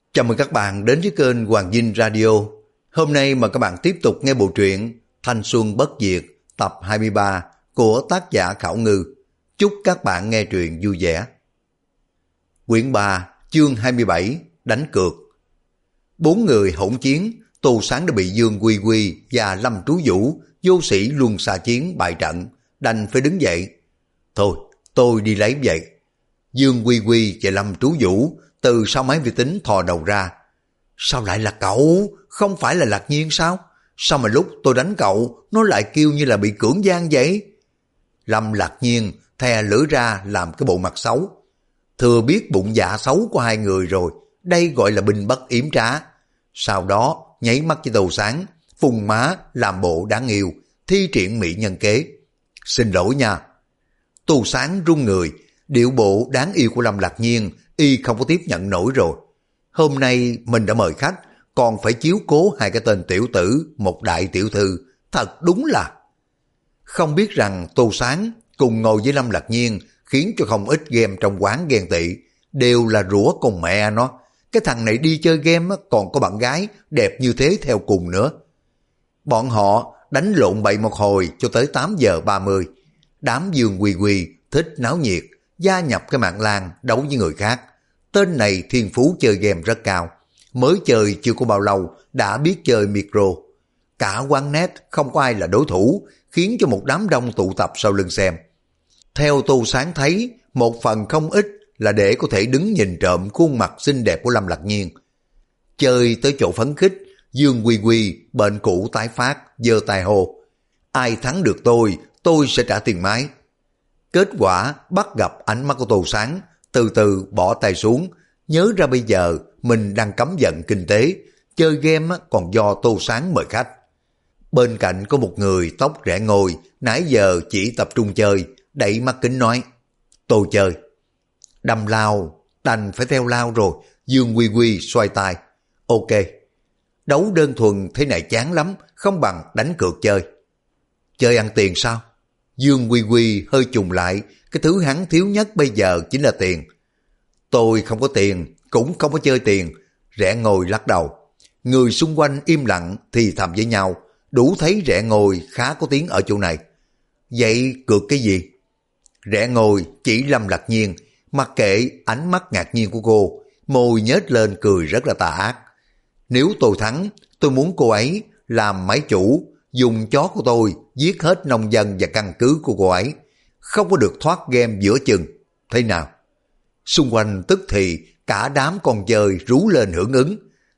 Chào mừng các bạn đến với kênh Hoàng Dinh Radio. Hôm nay mời các bạn tiếp tục nghe bộ truyện Thanh Xuân Bất Diệt tập 23 của tác giả Khảo Ngư. Chúc các bạn nghe truyện vui vẻ. Quyển 3, chương 27, đánh cược. Bốn người hỗn chiến, Tô Sáng đã bị Dương Quy Quy và Lâm Trú Vũ vô sĩ luân xa chiến bại trận, đành phải đứng dậy. Thôi, tôi đi lấy vậy. Dương Quy Quy và Lâm Trú Vũ từ sau máy vi tính thò đầu ra. Sao lại là cậu? Không phải là Lạc Nhiên sao? Sao mà lúc tôi đánh cậu, nó lại kêu như là bị cưỡng gian vậy? Lâm Lạc Nhiên thè lưỡi ra làm cái bộ mặt xấu. Thừa biết bụng dạ xấu của hai người rồi, đây gọi là binh bất yểm trá. Sau đó nháy mắt với Tô Sáng, phùng má làm bộ đáng yêu, thi triển mỹ nhân kế. Xin lỗi nha. Tô Sáng run người, điệu bộ đáng yêu của Lâm Lạc Nhiên y không có tiếp nhận nổi rồi. Hôm nay mình đã mời khách, còn phải chiếu cố hai cái tên tiểu tử, một đại tiểu thư, thật đúng là. Không biết rằng Tô Sáng cùng ngồi với Lâm Lạc Nhiên khiến cho không ít game trong quán ghen tị, đều là rủa con mẹ nó. Cái thằng này đi chơi game còn có bạn gái đẹp như thế theo cùng nữa. Bọn họ đánh lộn bậy một hồi cho tới 8 giờ 30. Đám Dương Quy Quy thích náo nhiệt, gia nhập cái mạng làng đấu với người khác. Tên này thiên phú chơi game rất cao, mới chơi chưa có bao lâu đã biết chơi micro. Cả quán net không có ai là đối thủ, khiến cho một đám đông tụ tập sau lưng xem. Theo Tô Sáng thấy, một phần không ít là để có thể đứng nhìn trộm khuôn mặt xinh đẹp của Lâm Lạc Nhiên. Chơi tới chỗ phấn khích, Dương Quy Quy bệnh cũ tái phát, giơ tay hô: ai thắng được tôi sẽ trả tiền máy. Kết quả bắt gặp ánh mắt của Tô Sáng, từ từ bỏ tay xuống, nhớ ra bây giờ mình đang cấm vận kinh tế, chơi game còn do Tô Sáng mời khách. Bên cạnh có một người tóc rẽ ngồi, nãy giờ chỉ tập trung chơi, đẩy mắt kính nói: tôi chơi. Đâm lao, đành phải theo lao rồi. Dương Quy Quy xoay tay: ok. Đấu đơn thuần thế này chán lắm, không bằng đánh cược chơi. Chơi ăn tiền sao? Dương Quy Quy hơi trùng lại, cái thứ hắn thiếu nhất bây giờ chính là tiền. Tôi không có tiền, cũng không có chơi tiền. Rẽ ngồi lắc đầu. Người xung quanh im lặng thì thầm với nhau, đủ thấy Rẽ ngồi khá có tiếng ở chỗ này. Vậy cược cái gì? Rẽ ngồi chỉ Lâm Lạc Nhiên, mặc kệ ánh mắt ngạc nhiên của cô, môi nhếch lên cười rất là tà ác. Nếu tôi thắng, tôi muốn cô ấy làm máy chủ, dùng chó của tôi giết hết nông dân và căn cứ của cô ấy, không có được thoát game giữa chừng. Thế nào? Xung quanh tức thì cả đám con chơi rú lên hưởng ứng.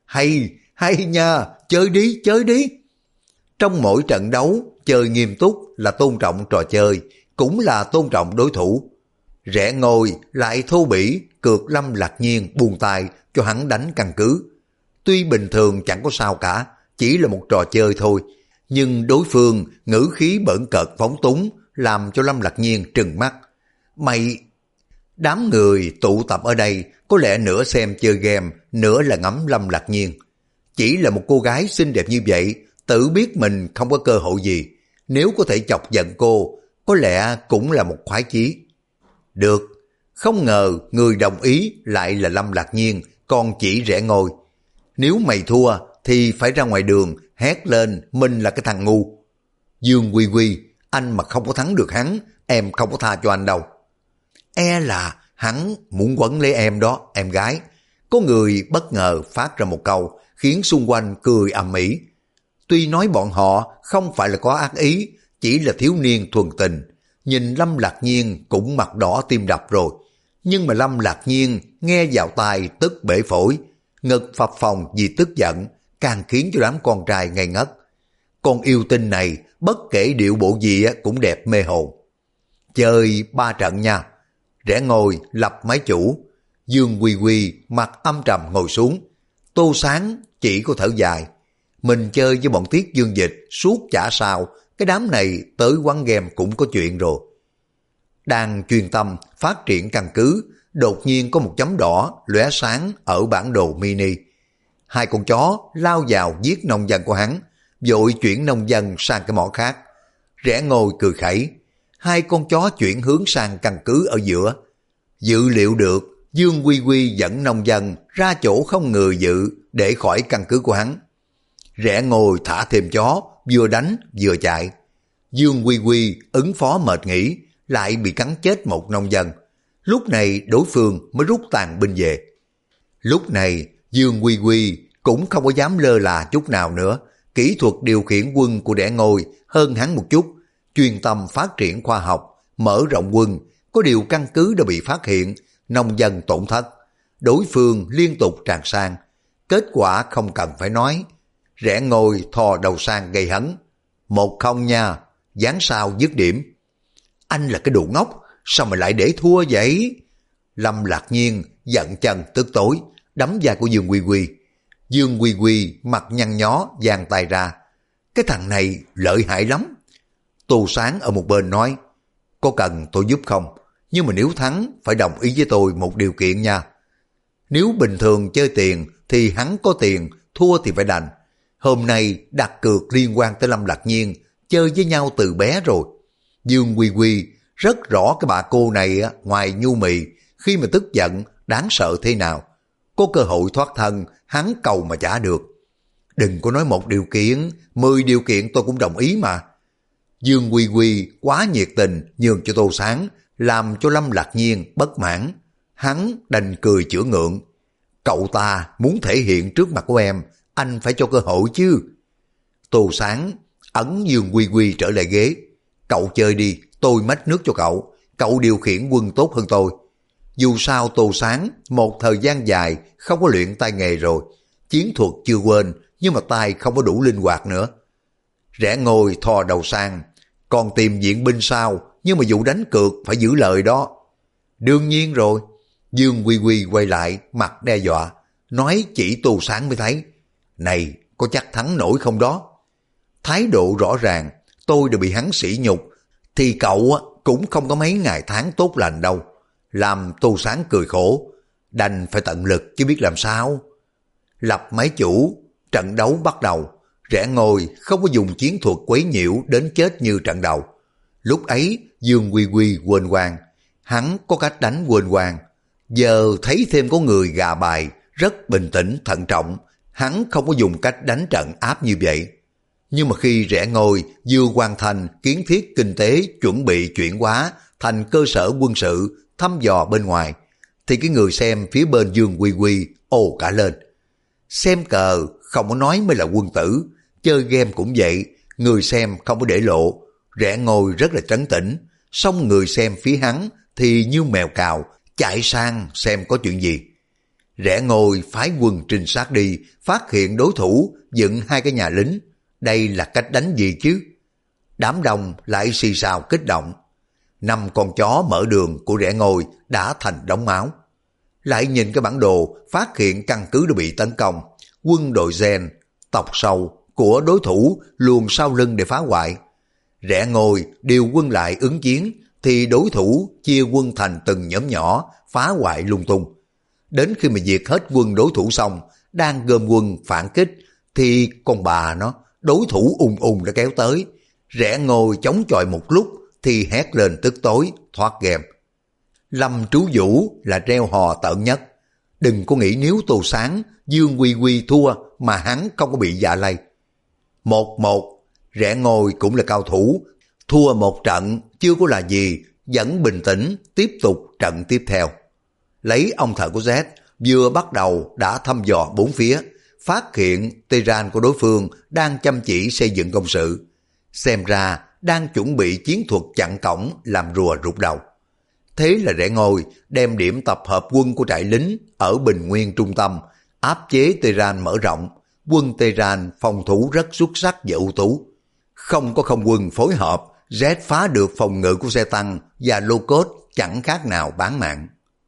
Hay nha, chơi đi. Trong mỗi trận đấu, chơi nghiêm túc là tôn trọng trò chơi, cũng là tôn trọng đối thủ. Rẽ ngồi lại thô bỉ cược Lâm Lạc Nhiên buông tay cho hắn đánh căn cứ. Tuy bình thường chẳng có sao cả, chỉ là một trò chơi thôi, nhưng đối phương ngữ khí bỡn cợt phóng túng làm cho Lâm Lạc Nhiên trừng mắt. Mày... Đám người tụ tập ở đây có lẽ nửa xem chơi game, nửa là ngắm Lâm Lạc Nhiên. Chỉ là một cô gái xinh đẹp như vậy, tự biết mình không có cơ hội gì. Nếu có thể chọc giận cô, có lẽ cũng là một khoái chí. Được, không ngờ người đồng ý lại là Lâm Lạc Nhiên, còn chỉ Rẽ ngồi. Nếu mày thua thì phải ra ngoài đường hét lên mình là cái thằng ngu. Dương Quy Quy, anh mà không có thắng được hắn, em không có tha cho anh đâu. E là hắn muốn quấn lấy em đó, em gái. Có người bất ngờ phát ra một câu, khiến xung quanh cười ầm ĩ. Tuy nói bọn họ không phải là có ác ý, chỉ là thiếu niên thuần tình. Nhìn Lâm Lạc Nhiên cũng mặt đỏ tim đập rồi. Nhưng mà Lâm Lạc Nhiên nghe vào tai tức bể phổi, ngực phập phồng vì tức giận, càng khiến cho đám con trai ngây ngất. Con yêu tinh này bất kể điệu bộ gì cũng đẹp mê hồn. Chơi 3 trận nha. Rẽ ngồi lập máy chủ. Dương Quy Quy mặt âm trầm ngồi xuống. Tô Sáng chỉ có thở dài. Mình chơi với bọn Tiết Dương Dịch suốt chả sao, cái đám này tới quán game cũng có chuyện rồi. Đang chuyên tâm phát triển căn cứ, đột nhiên có một chấm đỏ lóe sáng ở bản đồ mini. Hai con chó lao vào giết nông dân của hắn, vội chuyển nông dân sang cái mỏ khác. Rẽ ngồi cười khẩy. Hai con chó chuyển hướng sang căn cứ ở giữa. Dự liệu được Dương Quy Quy dẫn nông dân ra chỗ không người dự để khỏi căn cứ của hắn. Rẽ Ngôi thả thêm chó, vừa đánh vừa chạy. Dương Quy Quy ứng phó mệt nghỉ, lại bị cắn chết một nông dân. Lúc này đối phương mới rút tàn binh về. Lúc này Dương Quy Quy cũng không có dám lơ là chút nào nữa. Kỹ thuật điều khiển quân của Rẽ Ngôi hơn hắn một chút, chuyên tâm phát triển khoa học, mở rộng quân. Có điều căn cứ đã bị phát hiện, nông dân tổn thất. Đối phương liên tục tràn sang. Kết quả không cần phải nói. Rẽ Ngôi thò đầu sang gây hấn. 1-0 nha, dán sao dứt điểm. Anh là cái đồ ngốc, sao mà lại để thua vậy? Lâm Lạc Nhiên giận chân tức tối, đấm vai của Dương Quy Quy. Dương Quy Quy mặt nhăn nhó giang tay ra. Cái thằng này lợi hại lắm. Tô Sáng ở một bên nói, có cần tôi giúp không? Nhưng mà nếu thắng phải đồng ý với tôi một điều kiện nha. Nếu bình thường chơi tiền thì hắn có tiền, thua thì phải đành. Hôm nay đặt cược liên quan tới Lâm Lạc Nhiên, chơi với nhau từ bé rồi. Dương Quy Quy rất rõ cái bà cô này ngoài nhu mì, khi mà tức giận đáng sợ thế nào. Có cơ hội thoát thân, hắn cầu mà trả được. Đừng có nói một điều kiện, 10 điều kiện tôi cũng đồng ý mà. Dương Quy Quy quá nhiệt tình nhường cho Tô Sáng, làm cho Lâm Lạc Nhiên bất mãn. Hắn đành cười chữa ngượng. Cậu ta muốn thể hiện trước mặt của em, anh phải cho cơ hội chứ. Tô Sáng ấn Dương Quy Quy trở lại ghế. Cậu chơi đi, tôi mách nước cho cậu. Cậu điều khiển quân tốt hơn tôi. Dù sao Tô Sáng một thời gian dài không có luyện tay nghề rồi. Chiến thuật chưa quên, nhưng mà tay không có đủ linh hoạt nữa. Rẽ Ngôi thò đầu sang. Còn tìm viện binh sao, nhưng mà vụ đánh cược phải giữ lời đó. Đương nhiên rồi. Dương Quy Quy quay lại, mặt đe dọa. Nói chỉ Tô Sáng mới thấy. Này, có chắc thắng nổi không đó? Thái độ rõ ràng, tôi đã bị hắn sỉ nhục, thì cậu cũng không có mấy ngày tháng tốt lành đâu. Làm Tô Sáng cười khổ, đành phải tận lực chứ biết làm sao. Lập máy chủ, trận đấu bắt đầu. Rẽ Ngôi không có dùng chiến thuật quấy nhiễu đến chết như trận đầu. Lúc ấy Dương Quy Quy quên quang, hắn có cách đánh quên quang. Giờ thấy thêm có người gà bài, rất bình tĩnh thận trọng, hắn không có dùng cách đánh trận áp như vậy. Nhưng mà khi Rẽ Ngôi vừa hoàn thành kiến thiết kinh tế chuẩn bị chuyển hóa thành cơ sở quân sự thăm dò bên ngoài, thì cái người xem phía bên Dương Quy Quy ồ cả lên. Xem cờ không có nói mới là quân tử, chơi game cũng vậy, người xem không có để lộ. Rẽ Ngôi rất là trấn tĩnh, song người xem phía hắn thì như mèo cào, chạy sang xem có chuyện gì. Rẽ Ngôi phái quân trinh sát đi, phát hiện đối thủ dựng 2 cái nhà lính. Đây là cách đánh gì chứ? Đám đông lại xì xào kích động. 5 con chó mở đường của Rẽ Ngôi đã thành đống máu. Lại nhìn cái bản đồ, phát hiện căn cứ đã bị tấn công. Quân đội gen, tộc sâu của đối thủ luồn sau lưng để phá hoại. Rẽ Ngôi điều quân lại ứng chiến, thì đối thủ chia quân thành từng nhóm nhỏ, phá hoại lung tung. Đến khi mà diệt hết quân đối thủ xong, đang gom quân phản kích, thì con bà nó, đối thủ ùng ùng đã kéo tới. Rẽ Ngôi chống chọi một lúc, thì hét lên tức tối, thoát game. Lâm Trú Vũ là treo hò tợn nhất. Đừng có nghĩ nếu Tô Sáng, Dương Quy Quy thua mà hắn không có bị dạ lây. 1-1, Rẽ Ngôi cũng là cao thủ, thua một trận chưa có là gì, vẫn bình tĩnh tiếp tục trận tiếp theo. Lấy ông thợ của Z vừa bắt đầu đã thăm dò bốn phía, phát hiện Tehran của đối phương đang chăm chỉ xây dựng công sự. Xem ra đang chuẩn bị chiến thuật chặn cổng làm rùa rụt đầu. Thế là Rẽ Ngôi đem điểm tập hợp quân của trại lính ở Bình Nguyên trung tâm, áp chế Tehran mở rộng. Quân Tehran phòng thủ rất xuất sắc và ưu tú. Không có không quân phối hợp, Z phá được phòng ngự của xe tăng và lô cốt chẳng khác nào bán mạng.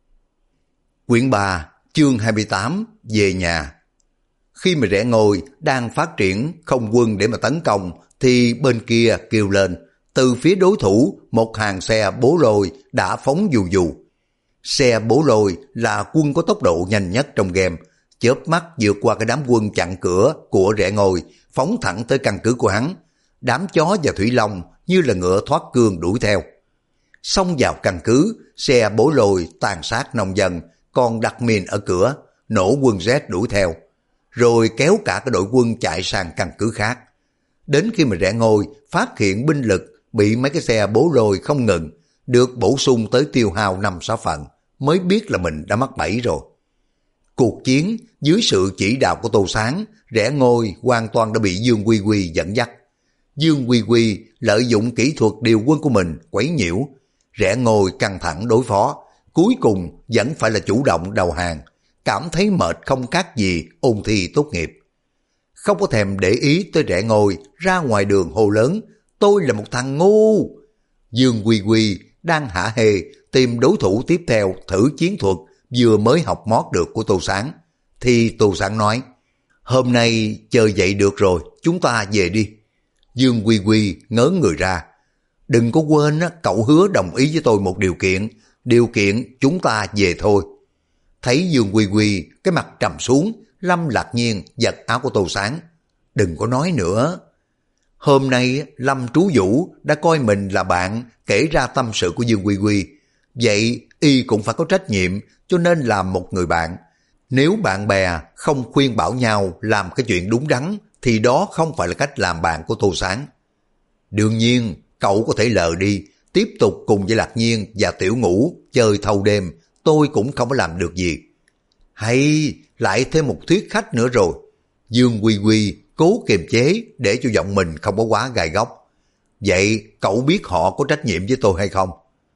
Quyển 3, chương 28, về nhà. Khi mà Rẽ Ngôi đang phát triển không quân để mà tấn công, thì bên kia kêu lên, từ phía đối thủ một hàng xe bố lôi đã phóng dù dù. Xe bố lôi là quân có tốc độ nhanh nhất trong game, chớp mắt vượt qua cái đám quân chặn cửa của Rẽ Ngôi, phóng thẳng tới căn cứ của hắn. Đám chó và thủy long như là ngựa thoát cương đuổi theo. Xông vào căn cứ, xe bố lôi tàn sát nông dân, còn đặt mìn ở cửa, nổ quân Z đuổi theo, rồi kéo cả cái đội quân chạy sang căn cứ khác. Đến khi mà Rẽ Ngôi phát hiện binh lực bị mấy cái xe bố lôi không ngừng, được bổ sung tới tiêu hao 5-6 phần, mới biết là mình đã mắc bẫy rồi. Cuộc chiến dưới sự chỉ đạo của Tô Sáng, Rẽ Ngôi hoàn toàn đã bị Dương Quy Quy dẫn dắt. Dương Quy Quy lợi dụng kỹ thuật điều quân của mình quấy nhiễu, Rẽ Ngôi căng thẳng đối phó, cuối cùng vẫn phải là chủ động đầu hàng, cảm thấy mệt không khác gì ôn thi tốt nghiệp. Không có thèm để ý tới Rẽ Ngôi, ra ngoài đường hô lớn, tôi là một thằng ngu. Dương Quy Quy đang hả hê tìm đối thủ tiếp theo thử chiến thuật vừa mới học mót được của Tô Sáng, thì Tô Sáng nói, hôm nay chơi dậy được rồi, chúng ta về đi. Dương Quy Quy ngớ người ra, đừng có quên cậu hứa đồng ý với tôi một điều kiện chúng ta về thôi. Thấy Dương Quy Quy cái mặt trầm xuống, Lâm Lạc Nhiên giật áo của Tô Sáng, đừng có nói nữa. Hôm nay Lâm Trú Vũ đã coi mình là bạn, kể ra tâm sự của Dương Quy Quy, vậy y cũng phải có trách nhiệm, cho nên làm một người bạn. Nếu bạn bè không khuyên bảo nhau làm cái chuyện đúng đắn, thì đó không phải là cách làm bạn của Tô Sáng. Đương nhiên, cậu có thể lờ đi, tiếp tục cùng với Lạc Nhiên và Tiểu Ngũ chơi thâu đêm, tôi cũng không có làm được gì. Hay, lại thêm một thuyết khách nữa rồi. Dương Quy Quy cố kiềm chế để cho giọng mình không có quá gai góc. Vậy cậu biết họ có trách nhiệm với tôi hay không?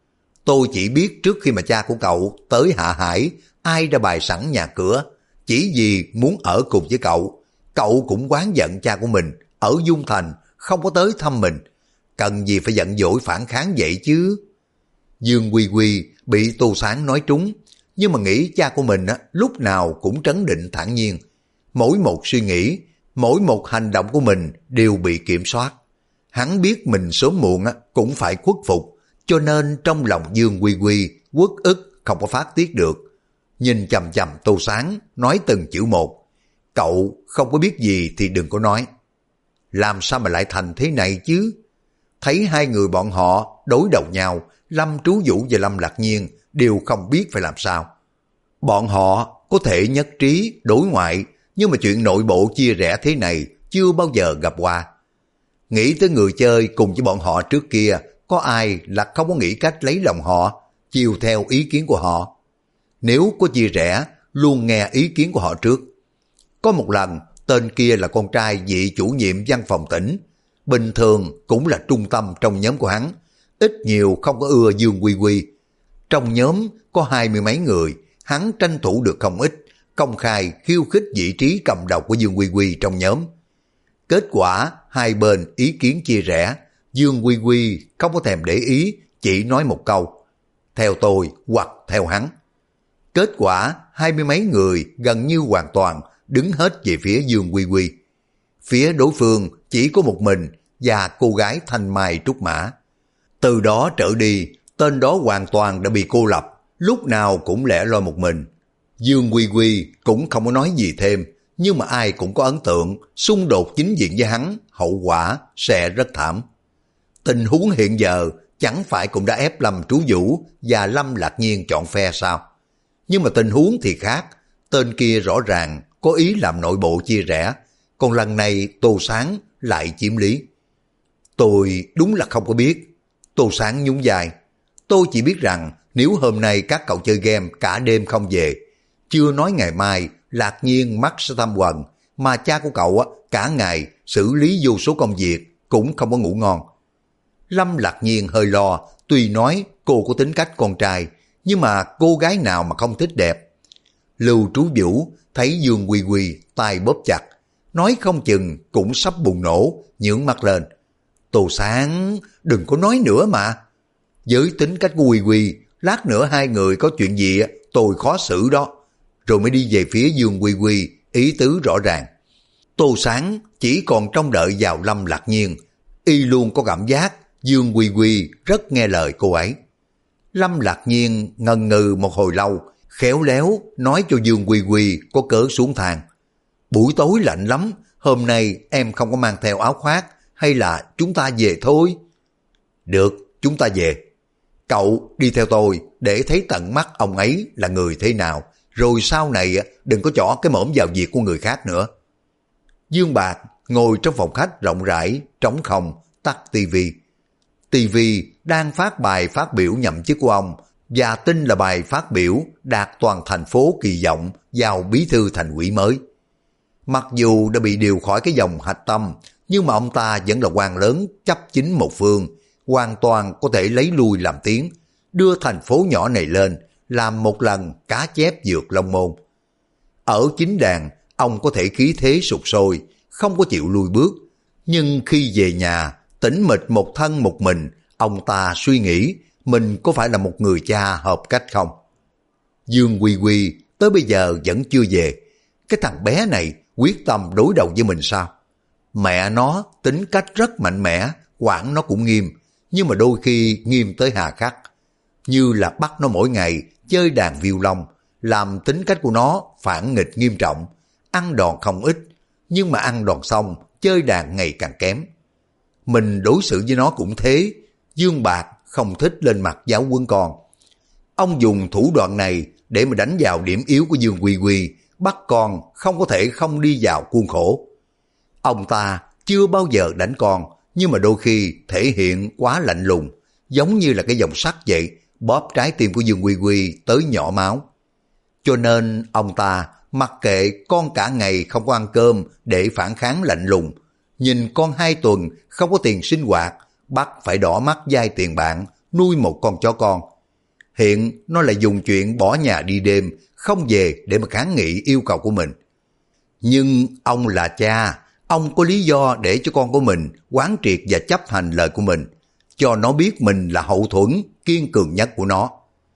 Tôi chỉ biết trước khi mà cha của cậu tới Hạ Hải, ai đã bày sẵn nhà cửa, chỉ vì muốn ở cùng với cậu. Cậu cũng oán giận cha của mình ở Dung Thành không có tới thăm mình, cần gì phải giận dỗi phản kháng vậy chứ. Dương Quy Quy bị Tô Sáng nói trúng, nhưng mà nghĩ cha của mình lúc nào cũng trấn định thản nhiên. Mỗi một suy nghĩ, mỗi một hành động của mình đều bị kiểm soát. Hắn biết mình sớm muộn cũng phải khuất phục, cho nên trong lòng Dương Quy Quy uất ức không có phát tiết được. Nhìn chằm chằm Tô Sáng, nói từng chữ một, cậu không có biết gì thì đừng có nói. Làm sao mà lại thành thế này chứ? Thấy hai người bọn họ đối đầu nhau, Lâm Trú Vũ và Lâm Lạc Nhiên đều không biết phải làm sao. Bọn họ có thể nhất trí đối ngoại, nhưng mà chuyện nội bộ chia rẽ thế này chưa bao giờ gặp qua. Nghĩ tới người chơi cùng với bọn họ trước kia, có ai là không có nghĩ cách lấy lòng họ, chiều theo ý kiến của họ. Nếu có chia rẽ, luôn nghe ý kiến của họ trước. Có một lần, tên kia là con trai vị chủ nhiệm văn phòng tỉnh, bình thường cũng là trung tâm trong nhóm của hắn, ít nhiều không có ưa Dương Quy Quy. Trong nhóm có 20 mấy người, hắn tranh thủ được không ít, công khai khiêu khích vị trí cầm đầu của Dương Quy Quy trong nhóm. Kết quả hai bên ý kiến chia rẽ, Dương Quy Quy không có thèm để ý, chỉ nói một câu, theo tôi hoặc theo hắn. Kết quả 20 mấy người gần như hoàn toàn đứng hết về phía Dương Quy Quy. Phía đối phương chỉ có một mình và cô gái Thanh Mai Trúc Mã. Từ đó trở đi, tên đó hoàn toàn đã bị cô lập, lúc nào cũng lẻ loi một mình. Dương Quy Quy cũng không có nói gì thêm, nhưng mà ai cũng có ấn tượng, xung đột chính diện với hắn, hậu quả sẽ rất thảm. Tình huống hiện giờ chẳng phải cũng đã ép Lâm Trú Vũ và Lâm Lạc Nhiên chọn phe sao? Nhưng mà tình huống thì khác, tên kia rõ ràng có ý làm nội bộ chia rẽ, còn lần này Tô Sáng lại chiếm lý. Tôi đúng là không có biết. Tô Sáng nhún vai. Tôi chỉ biết rằng nếu hôm nay các cậu chơi game cả đêm không về, chưa nói ngày mai Lạc Nhiên mắc sẽ thăm quần, mà cha của cậu cả ngày xử lý vô số công việc cũng không có ngủ ngon. Lâm Lạc Nhiên hơi lo, tuy nói cô có tính cách con trai, nhưng mà cô gái nào mà không thích đẹp. Lưu Trú Vũ thấy Dương Quy Quy tay bóp chặt, nói không chừng cũng sắp bùng nổ, nhướng mắt lên. Tô Sáng, đừng có nói nữa mà. Với tính cách của Quy Quy, lát nữa hai người có chuyện gì tôi khó xử đó. Rồi mới đi về phía Dương Quy Quy, ý tứ rõ ràng. Tô Sáng chỉ còn trông đợi vào Lâm Lạc Nhiên, y luôn có cảm giác Dương Quy Quy rất nghe lời cô ấy. Lâm Lạc Nhiên ngần ngừ một hồi lâu, khéo léo nói cho Dương Quy Quy có cớ xuống thang. Buổi tối lạnh lắm, hôm nay em không có mang theo áo khoác, hay là chúng ta về thôi? Được, chúng ta về. Cậu đi theo tôi, để thấy tận mắt ông ấy là người thế nào, rồi sau này đừng có chỏ cái mõm vào việc của người khác nữa. Dương Bạc ngồi trong phòng khách rộng rãi, trống không, tắt tivi. Tivi đang phát bài phát biểu nhậm chức của ông, và tin là bài phát biểu đạt toàn thành phố kỳ vọng vào bí thư thành ủy mới. Mặc dù đã bị điều khỏi cái dòng hạch tâm, nhưng mà ông ta vẫn là quan lớn chấp chính một phương, hoàn toàn có thể lấy lui làm tiếng, đưa thành phố nhỏ này lên, làm một lần cá chép vượt Long Môn. Ở chính đàn, ông có thể khí thế sục sôi, không có chịu lui bước, nhưng khi về nhà, tĩnh mịch một thân một mình, ông ta suy nghĩ mình có phải là một người cha hợp cách không? Dương Quy Quy tới bây giờ vẫn chưa về. Cái thằng bé này quyết tâm đối đầu với mình sao? Mẹ nó tính cách rất mạnh mẽ, quản nó cũng nghiêm, nhưng mà đôi khi nghiêm tới hà khắc. Như là bắt nó mỗi ngày chơi đàn violon, làm tính cách của nó phản nghịch nghiêm trọng, ăn đòn không ít, nhưng mà ăn đòn xong chơi đàn ngày càng kém. Mình đối xử với nó cũng thế. Dương Bạc không thích lên mặt giáo huấn con. Ông dùng thủ đoạn này để mà đánh vào điểm yếu của Dương Quy Quy, bắt con không có thể không đi vào khuôn khổ. Ông ta chưa bao giờ đánh con, nhưng mà đôi khi thể hiện quá lạnh lùng, giống như là cái dòng sắt vậy, bóp trái tim của Dương Quy Quy tới nhỏ máu. Cho nên ông ta mặc kệ con cả ngày không có ăn cơm để phản kháng lạnh lùng, nhìn con 2 tuần không có tiền sinh hoạt, bắt phải đỏ mắt vay tiền bạn nuôi một con chó con. Hiện nó lại dùng chuyện bỏ nhà đi đêm không về để mà kháng nghị yêu cầu của mình. Nhưng ông là cha, ông có lý do để cho con của mình quán triệt và chấp hành lời của mình, cho nó biết mình là hậu thuẫn kiên cường nhất của nó.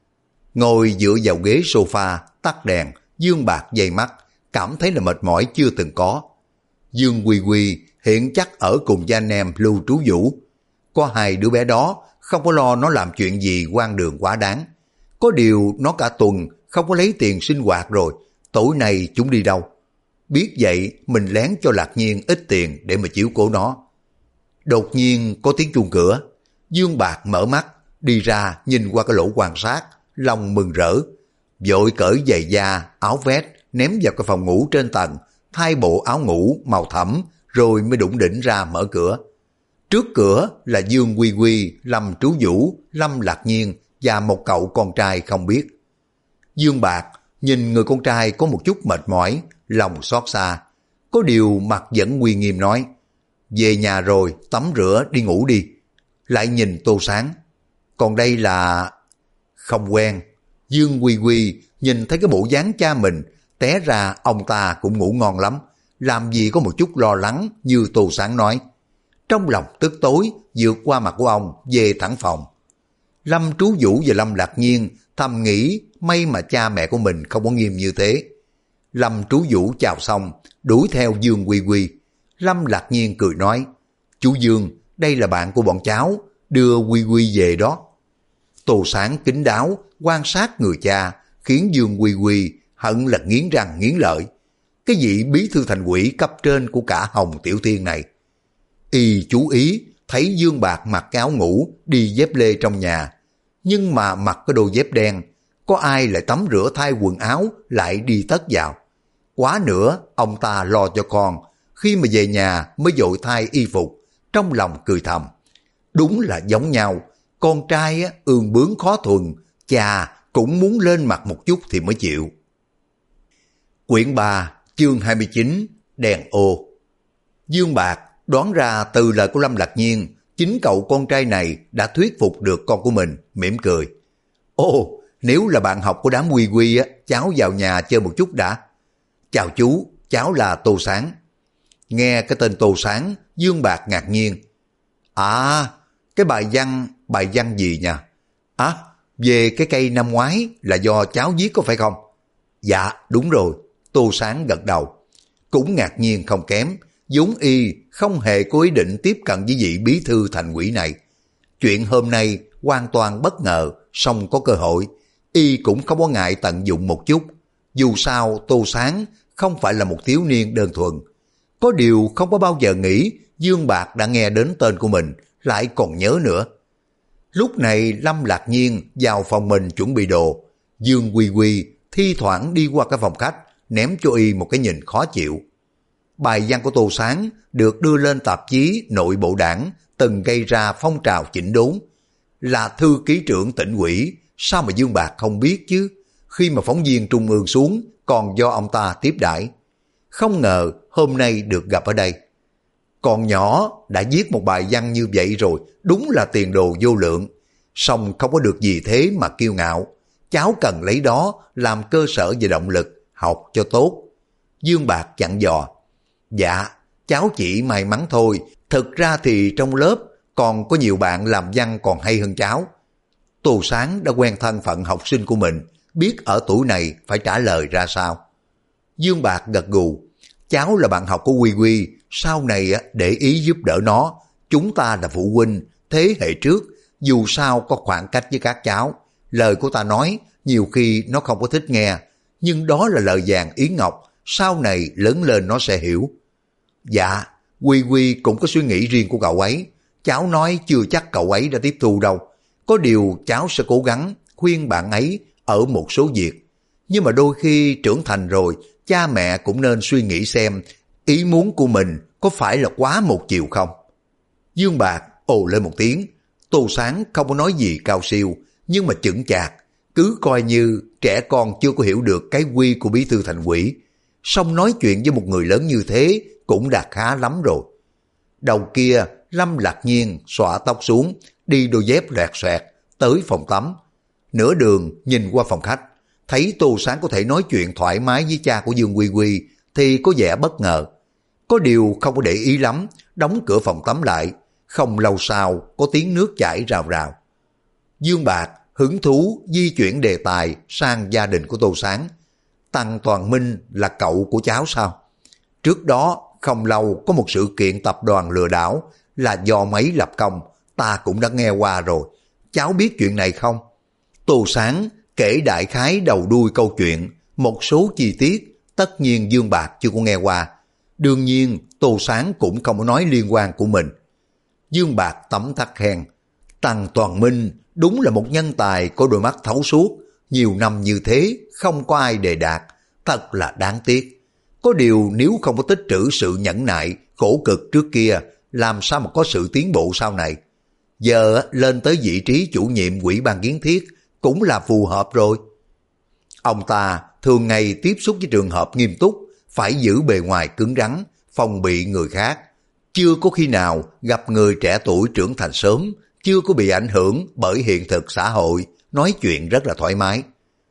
Ngồi dựa vào ghế sofa, tắt đèn, Dương Bạc dây mắt, cảm thấy là mệt mỏi chưa từng có. Dương Quy Quy hiện chắc ở cùng với anh em Lưu Trú Vũ. Có 2 đứa bé đó, không có lo nó làm chuyện gì hoang đường quá đáng. Có điều nó cả tuần không có lấy tiền sinh hoạt rồi, tối nay chúng đi đâu? Biết vậy mình lén cho Lạc Nhiên ít tiền để mà chiếu cố nó. Đột nhiên có tiếng chuông cửa. Dương Bạc mở mắt, đi ra nhìn qua cái lỗ quan sát, lòng mừng rỡ. Vội cởi giày da, áo vest, ném vào cái phòng ngủ trên tầng, thay bộ áo ngủ màu thẫm, rồi mới đủng đỉnh ra mở cửa. Trước cửa là Dương Quy Quy, Lâm Trú Vũ, Lâm Lạc Nhiên và một cậu con trai không biết. Dương Bạc nhìn người con trai có một chút mệt mỏi, lòng xót xa. Có điều mặt vẫn uy nghiêm nói, về nhà rồi, tắm rửa đi ngủ đi. Lại nhìn Tô Sáng, còn đây là... Không quen. Dương Quy Quy nhìn thấy cái bộ dáng cha mình, té ra ông ta cũng ngủ ngon lắm, làm gì có một chút lo lắng như Tô Sáng nói. Trong lòng tức tối, vượt qua mặt của ông, về thẳng phòng. Lâm Trú Vũ và Lâm Lạc Nhiên thầm nghĩ may mà cha mẹ của mình không có nghiêm như thế. Lâm Trú Vũ chào xong, đuổi theo Dương Quy Quy. Lâm Lạc Nhiên cười nói, chú Dương, đây là bạn của bọn cháu, đưa Quy Quy về đó. Tô Sáng kín đáo, quan sát người cha, khiến Dương Quy Quy hận là nghiến răng nghiến lợi. Cái vị bí thư thành ủy cấp trên của cả Hồng Tiểu Thiên này. Y chú ý, thấy Dương Bạc mặc cái áo ngủ, đi dép lê trong nhà. Nhưng mà mặc cái đôi dép đen, có ai lại tắm rửa thay quần áo, lại đi tất vào. Quá nữa, ông ta lo cho con, khi mà về nhà mới vội thay y phục, trong lòng cười thầm. Đúng là giống nhau, con trai ương bướng khó thuần, cha cũng muốn lên mặt một chút thì mới chịu. Quyển 3, chương 29, đèn ô. Dương Bạc đoán ra từ lời của Lâm Lạc Nhiên, chính cậu con trai này đã thuyết phục được con của mình, mỉm cười. Ồ, nếu là bạn học của đám Quy Quy cháu vào nhà chơi một chút đã. Chào chú, cháu là Tô Sáng. Nghe cái tên Tô Sáng, Dương Bạc ngạc nhiên. À, cái bài văn gì nhỉ? À, về cái cây năm ngoái là do cháu viết có phải không? Dạ, đúng rồi, Tô Sáng gật đầu. Cũng ngạc nhiên không kém, vốn y không hề có ý định tiếp cận với vị bí thư thành ủy này. Chuyện hôm nay hoàn toàn bất ngờ, song có cơ hội, y cũng không có ngại tận dụng một chút. Dù sao Tô Sáng không phải là một thiếu niên đơn thuần. Có điều không có bao giờ nghĩ Dương Bạc đã nghe đến tên của mình, lại còn nhớ nữa. Lúc này Lâm Lạc Nhiên vào phòng mình chuẩn bị đồ. Dương Quy Quy thi thoảng đi qua cái phòng khách, ném cho y một cái nhìn khó chịu. Bài văn của Tô Sáng được đưa lên tạp chí Nội bộ Đảng, từng gây ra phong trào chỉnh đốn. Là thư ký trưởng tỉnh ủy, sao mà Dương Bạc không biết chứ? Khi mà phóng viên trung ương xuống, còn do ông ta tiếp đãi. Không ngờ hôm nay được gặp ở đây. Còn nhỏ đã viết một bài văn như vậy rồi, đúng là tiền đồ vô lượng. Song không có được gì thế mà kiêu ngạo. Cháu cần lấy đó làm cơ sở và động lực, học cho tốt. Dương Bạc dặn dò. Dạ, cháu chỉ may mắn thôi. Thực ra thì trong lớp còn có nhiều bạn làm văn còn hay hơn cháu. Tô Sáng đã quen thân phận học sinh của mình, biết ở tuổi này phải trả lời ra sao. Dương Bạc gật gù. Cháu là bạn học của Quy Quy, sau này để ý giúp đỡ nó. Chúng ta là phụ huynh, thế hệ trước, dù sao có khoảng cách với các cháu. Lời của ta nói, nhiều khi nó không có thích nghe, nhưng đó là lời vàng yến ngọc, sau này lớn lên nó sẽ hiểu. Dạ, Quy Quy cũng có suy nghĩ riêng của cậu ấy. Cháu nói chưa chắc cậu ấy đã tiếp thu đâu. Có điều cháu sẽ cố gắng khuyên bạn ấy ở một số việc. Nhưng mà đôi khi trưởng thành rồi, cha mẹ cũng nên suy nghĩ xem ý muốn của mình có phải là quá một chiều không. Dương Bạc ồ lên một tiếng. Tô Sáng không có nói gì cao siêu, nhưng mà chững chạc, cứ coi như trẻ con chưa có hiểu được cái quy của bí thư thành ủy. Song nói chuyện với một người lớn như thế cũng đã khá lắm rồi. Đầu kia Lâm Lạc Nhiên xõa tóc xuống, đi đôi dép loẹt xoẹt tới phòng tắm. Nửa đường nhìn qua phòng khách, thấy Tô Sáng có thể nói chuyện thoải mái với cha của Dương Quy Quy thì có vẻ bất ngờ. Có điều không có để ý lắm, đóng cửa phòng tắm lại. Không lâu sau có tiếng nước chảy rào rào. Dương Bạc hứng thú di chuyển đề tài sang gia đình của Tô Sáng. Tăng Toàn Minh là cậu của cháu sao? Trước đó không lâu có một sự kiện tập đoàn lừa đảo là do mấy lập công, ta cũng đã nghe qua rồi. Cháu biết chuyện này không? Tô Sáng kể đại khái đầu đuôi câu chuyện, một số chi tiết tất nhiên Dương Bạc chưa có nghe qua. Đương nhiên Tô Sáng cũng không có nói liên quan của mình. Dương Bạc tấm tắc khen. Tăng Toàn Minh đúng là một nhân tài có đôi mắt thấu suốt. Nhiều năm như thế không có ai đề đạt, thật là đáng tiếc. Có điều nếu không có tích trữ sự nhẫn nại, khổ cực trước kia, làm sao mà có sự tiến bộ sau này. Giờ lên tới vị trí chủ nhiệm ủy ban kiến thiết cũng là phù hợp rồi. Ông ta thường ngày tiếp xúc với trường hợp nghiêm túc, phải giữ bề ngoài cứng rắn, phòng bị người khác. Chưa có khi nào gặp người trẻ tuổi trưởng thành sớm, chưa có bị ảnh hưởng bởi hiện thực xã hội, nói chuyện rất là thoải mái.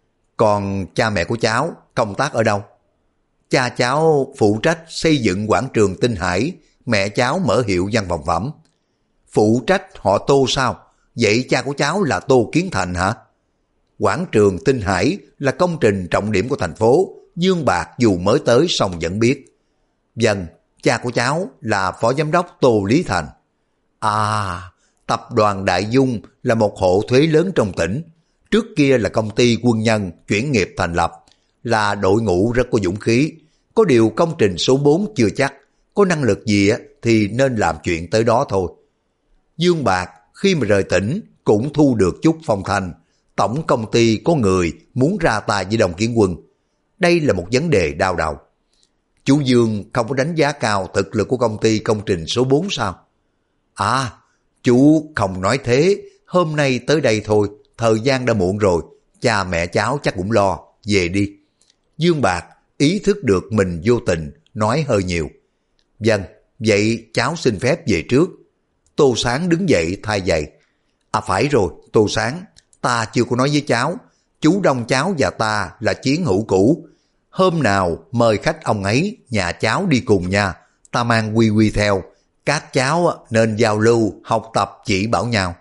Còn cha mẹ của cháu công tác ở đâu? Cha cháu phụ trách xây dựng quảng trường Tinh Hải, mẹ cháu mở hiệu văn phòng phẩm. Phụ trách họ Tô sao? Vậy cha của cháu là Tô Kiến Thành hả? Quảng trường Tinh Hải là công trình trọng điểm của thành phố, Dương Bạc dù mới tới song vẫn biết. Vâng, cha của cháu là phó giám đốc Tô Lý Thành. À, tập đoàn Đại Dung là một hộ thuế lớn trong tỉnh. Trước kia là công ty quân nhân chuyển nghiệp thành lập, là đội ngũ rất có dũng khí. Có điều công trình số 4 chưa chắc, có năng lực gì thì nên làm chuyện tới đó thôi. Dương Bạc khi mà rời tỉnh cũng thu được chút phong thanh. Tổng công ty có người muốn ra tay với Đồng Kiến Quân. Đây là một vấn đề đau đầu. Chú Dương không có đánh giá cao thực lực của công ty công trình số 4 sao? À, chú không nói thế, hôm nay tới đây thôi, thời gian đã muộn rồi, cha mẹ cháu chắc cũng lo, về đi. Dương Bạc ý thức được mình vô tình, nói hơi nhiều. Vâng, vậy cháu xin phép về trước. Tô Sáng đứng dậy thay giày. À phải rồi, Tô Sáng, ta chưa có nói với cháu, chú Đông cháu và ta là chiến hữu cũ. Hôm nào mời khách ông ấy, nhà cháu đi cùng nha, ta mang Quy Quy theo. Các cháu nên giao lưu, học tập chỉ bảo nhau.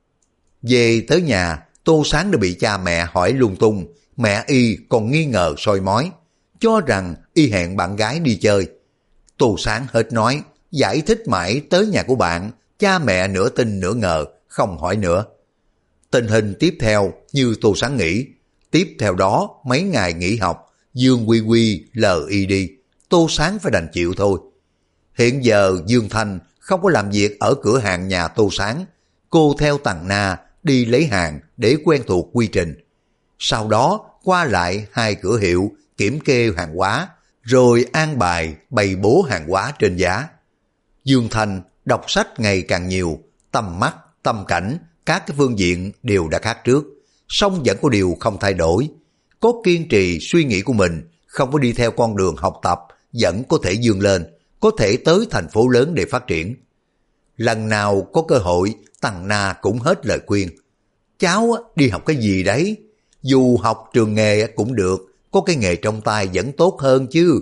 Về tới nhà, Tô Sáng đã bị cha mẹ hỏi lung tung, mẹ y còn nghi ngờ soi mói, cho rằng y hẹn bạn gái đi chơi. Tô Sáng hết nói, giải thích mãi tới nhà của bạn, cha mẹ nửa tin nửa ngờ, không hỏi nữa. Tình hình tiếp theo như Tô Sáng nghĩ, tiếp theo đó mấy ngày nghỉ học, Dương Quy Quy lờ y đi, Tô Sáng phải đành chịu thôi. Hiện giờ Dương Thanh không có làm việc ở cửa hàng nhà Tô Sáng, cô theo Tằng Na đi lấy hàng để quen thuộc quy trình. Sau đó qua lại 2 cửa hiệu kiểm kê hàng hóa, rồi an bài bày bố hàng hóa trên giá. Dương Thanh đọc sách ngày càng nhiều, tầm mắt, tâm cảnh, các cái phương diện đều đã khác trước, song vẫn có điều không thay đổi. Có kiên trì suy nghĩ của mình, không có đi theo con đường học tập, vẫn có thể vươn lên, có thể tới thành phố lớn để phát triển. Lần nào có cơ hội, Tằng Na cũng hết lời khuyên. Cháu đi học cái gì đấy? Dù học trường nghề cũng được, có cái nghề trong tay vẫn tốt hơn chứ.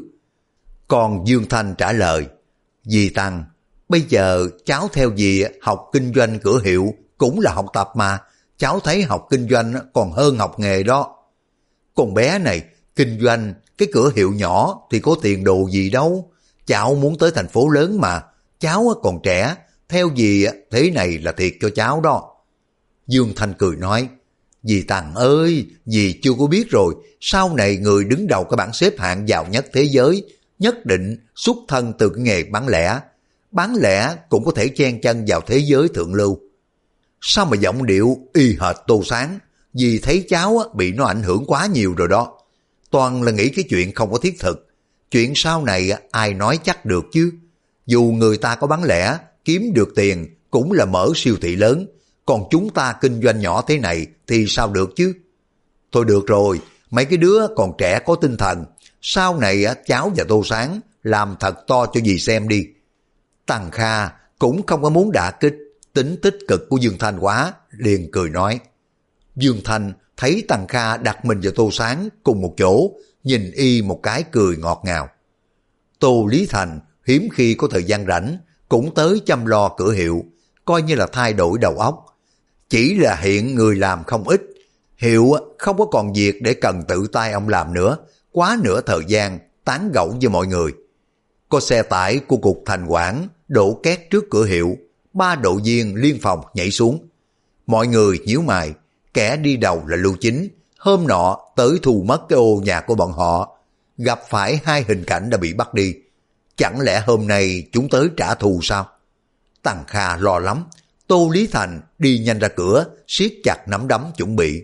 Còn Dương Thanh trả lời, dì Tăng, bây giờ cháu theo dì học kinh doanh cửa hiệu cũng là học tập mà, cháu thấy học kinh doanh còn hơn học nghề đó. Con bé này, kinh doanh cái cửa hiệu nhỏ thì có tiền đồ gì đâu, cháu muốn tới thành phố lớn mà, cháu còn trẻ, theo dì thế này là thiệt cho cháu đó. Dương Thanh cười nói, dì Tằng ơi, dì chưa có biết rồi, sau này người đứng đầu cái bảng xếp hạng giàu nhất thế giới nhất định xuất thân từ cái nghề bán lẻ cũng có thể chen chân vào thế giới thượng lưu. Sao mà giọng điệu y hệt Tô Sáng, dì thấy cháu bị nó ảnh hưởng quá nhiều rồi đó. Toàn là nghĩ cái chuyện không có thiết thực, chuyện sau này ai nói chắc được chứ. Dù người ta có bán lẻ, kiếm được tiền cũng là mở siêu thị lớn, còn chúng ta kinh doanh nhỏ thế này thì sao được chứ. Thôi được rồi, mấy cái đứa còn trẻ có tinh thần, sau này cháu và Tô Sáng làm thật to cho dì xem đi. Tằng Kha cũng không có muốn đả kích tính tích cực của Dương Thanh quá, liền cười nói. Dương Thanh thấy Tằng Kha đặt mình và Tô Sáng cùng một chỗ, nhìn y một cái cười ngọt ngào. Tô Lý Thành hiếm khi có thời gian rảnh, cũng tới chăm lo cửa hiệu, coi như là thay đổi đầu óc. Chỉ là hiện người làm không ít, hiệu không có còn việc để cần tự tay ông làm nữa, quá nửa thời gian tán gẫu với mọi người. Có xe tải của cục thành quản đổ két trước cửa hiệu, 3 đội viên liên phòng nhảy xuống. Mọi người nhíu mày, kẻ đi đầu là Lưu Chính, hôm nọ tới thu mất cái ô nhà của bọn họ, gặp phải 2 hình cảnh đã bị bắt đi. Chẳng lẽ hôm nay chúng tới trả thù sao? Tằng Kha lo lắm, Tô Lý Thành đi nhanh ra cửa, siết chặt nắm đấm chuẩn bị.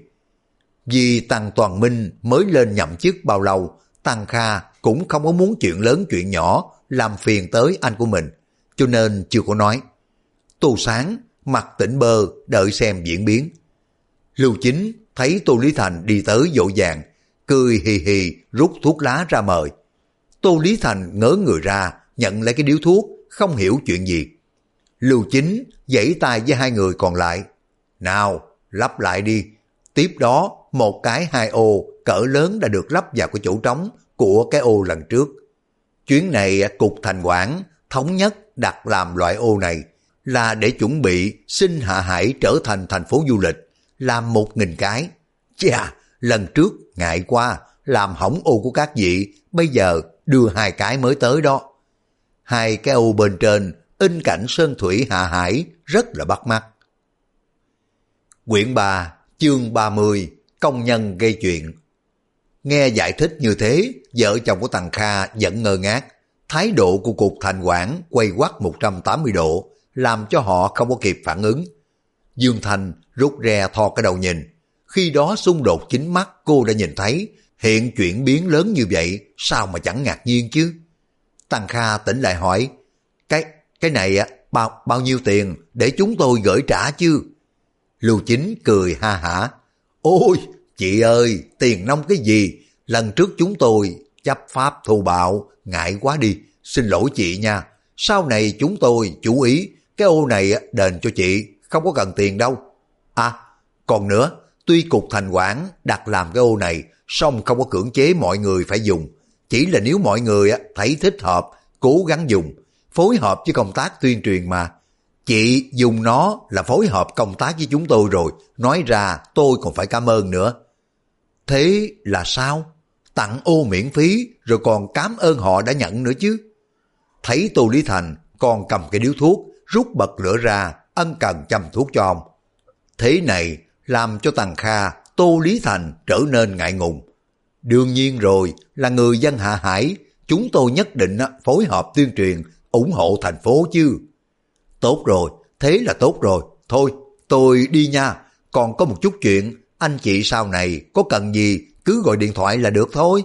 Vì Tằng Toàn Minh mới lên nhậm chức bao lâu, Tằng Kha cũng không có muốn chuyện lớn chuyện nhỏ làm phiền tới anh của mình, cho nên chưa có nói. Tô Sáng mặt tỉnh bơ đợi xem diễn biến. Lưu Chính thấy Tô Lý Thành đi tới vội vàng, cười hì hì rút thuốc lá ra mời. Tô Lý Thành ngớ người ra, nhận lấy cái điếu thuốc, không hiểu chuyện gì. Lưu Chính giãy tay với 2 người còn lại. Nào, lắp lại đi. Tiếp đó, một cái 2 ô cỡ lớn đã được lắp vào cái chỗ trống của cái ô lần trước. Chuyến này cục thành quản thống nhất đặt làm loại ô này là để chuẩn bị xin Hạ Hải trở thành thành phố du lịch, làm 1.000 cái. Chà, lần trước ngại quá, làm hỏng ô của các vị, bây giờ đưa 2 cái mới tới đó. 2 cái ô bên trên in cảnh sơn thủy Hạ Hải rất là bắt mắt. Quyển 3, chương 30, công nhân gây chuyện. Nghe giải thích như thế, vợ chồng của Tằng Kha vẫn ngơ ngác. Thái độ của cục thành quản quay quắt 180 độ, làm cho họ không có kịp phản ứng. Dương Thành rút re thò cái đầu nhìn. Khi đó xung đột chính mắt cô đã nhìn thấy, hiện chuyển biến lớn như vậy, sao mà chẳng ngạc nhiên chứ. Tằng Kha tỉnh lại hỏi, cái này bao nhiêu tiền để chúng tôi gửi trả chứ? Lưu Chính cười ha hả, ôi chị ơi, tiền nong cái gì, lần trước chúng tôi chấp pháp thô bạo, ngại quá đi, xin lỗi chị nha, sau này chúng tôi chú ý, cái ô này đền cho chị, không có cần tiền đâu. À, còn nữa, tuy cục thành quản đặt làm cái ô này, song không có cưỡng chế mọi người phải dùng, chỉ là nếu mọi người thấy thích hợp, cố gắng dùng, phối hợp với công tác tuyên truyền mà. Chị dùng nó là phối hợp công tác với chúng tôi rồi, nói ra tôi còn phải cảm ơn nữa. Thế là sao? Tặng ô miễn phí rồi còn cảm ơn họ đã nhận nữa chứ. Thấy Tô Lý Thành còn cầm cái điếu thuốc, rút bật lửa ra, ân cần châm thuốc cho ông. Thế này làm cho Tằng Kha, Tô Lý Thành trở nên ngại ngùng. Đương nhiên rồi, là người dân Hạ Hải, chúng tôi nhất định phối hợp tuyên truyền, ủng hộ thành phố chứ. Tốt rồi, thế là tốt rồi, thôi tôi đi nha, còn có một chút chuyện, anh chị sau này có cần gì cứ gọi điện thoại là được thôi.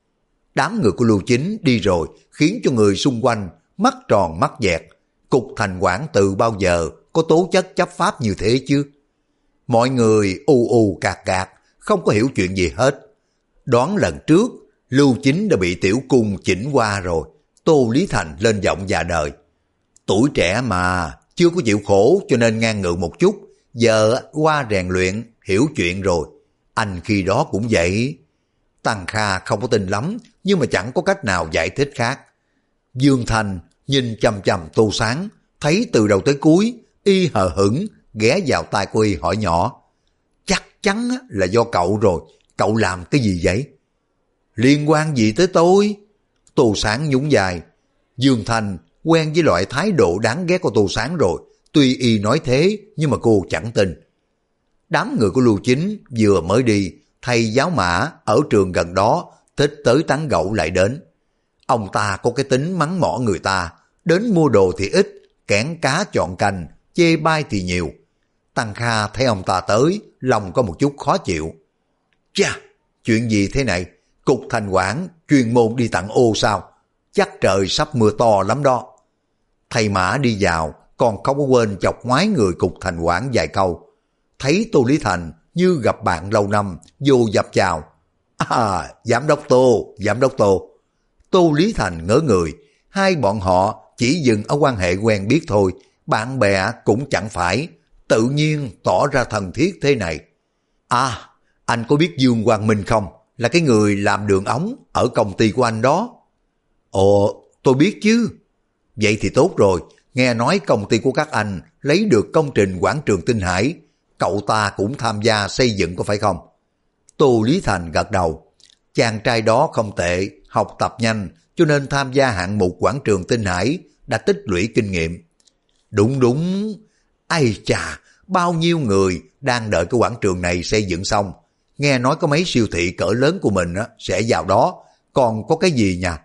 Đám người của Lưu Chính đi rồi khiến cho người xung quanh mắt tròn mắt dẹt. Cục Thành quản từ bao giờ có tố chất chấp pháp như thế chứ? Mọi người ù ù cạc cạc, không có hiểu chuyện gì hết. Đoán lần trước, Lưu Chính đã bị tiểu cung chỉnh qua rồi. Tô Lý Thành lên giọng già đời. Tuổi trẻ mà, chưa có chịu khổ cho nên ngang ngược một chút. Giờ qua rèn luyện, hiểu chuyện rồi. Anh khi đó cũng vậy. Tăng Kha không có tin lắm, nhưng mà chẳng có cách nào giải thích khác. Dương Thành nhìn chằm chằm Tô Sáng, thấy từ đầu tới cuối, y hờ hững, ghé vào tai của y hỏi nhỏ. Chắc chắn là do cậu rồi, cậu làm cái gì vậy? Liên quan gì tới tôi? Tô Sáng nhún vai. Dương Thành quen với loại thái độ đáng ghét của Tô Sáng rồi, tuy y nói thế nhưng mà cô chẳng tin. Đám người của Lưu Chính vừa mới đi, thầy giáo Mã ở trường gần đó thích tới tán gẫu lại đến. Ông ta có cái tính mắng mỏ người ta, đến mua đồ thì ít, kẽn cá chọn canh, chê bai thì nhiều. Tăng Kha thấy ông ta tới, lòng có một chút khó chịu. Chà, chuyện gì thế này? Cục Thành quản chuyên môn đi tặng ô sao? Chắc trời sắp mưa to lắm đó. Thầy Mã đi vào, còn không có quên chọc ngoái người Cục Thành quản vài câu. Thấy Tô Lý Thành như gặp bạn lâu năm, vô dập chào. À, giám đốc Tô, giám đốc Tô. Tô Lý Thành ngỡ người, hai bọn họ chỉ dừng ở quan hệ quen biết thôi, bạn bè cũng chẳng phải, tự nhiên tỏ ra thân thiết thế này. À, anh có biết Dương Quang Minh không? Là cái người làm đường ống ở công ty của anh đó. Ồ, tôi biết chứ. Vậy thì tốt rồi, nghe nói công ty của các anh lấy được công trình quảng trường Tinh Hải, cậu ta cũng tham gia xây dựng có phải không? Tô Lý Thành gật đầu. Chàng trai đó không tệ, học tập nhanh, cho nên tham gia hạng mục quảng trường Tinh Hải đã tích lũy kinh nghiệm. Đúng đúng, ai chà, bao nhiêu người đang đợi cái quảng trường này xây dựng xong. Nghe nói có mấy siêu thị cỡ lớn của mình sẽ vào đó, còn có cái gì nha?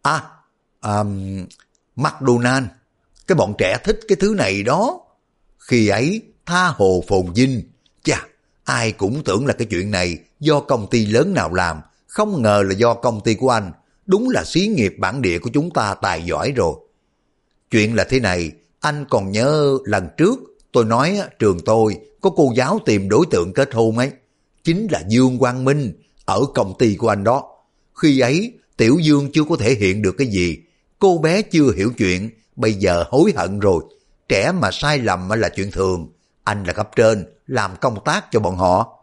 McDonald, cái bọn trẻ thích cái thứ này đó. Khi ấy, tha hồ phồn vinh, chà, ai cũng tưởng là cái chuyện này do công ty lớn nào làm, không ngờ là do công ty của anh. Đúng là xí nghiệp bản địa của chúng ta tài giỏi rồi. Chuyện là thế này, anh còn nhớ lần trước tôi nói trường tôi có cô giáo tìm đối tượng kết hôn ấy, chính là Dương Quang Minh ở công ty của anh đó. Khi ấy Tiểu Dương chưa có thể hiện được cái gì, cô bé chưa hiểu chuyện, bây giờ hối hận rồi. Trẻ mà sai lầm là chuyện thường, anh là cấp trên, làm công tác cho bọn họ.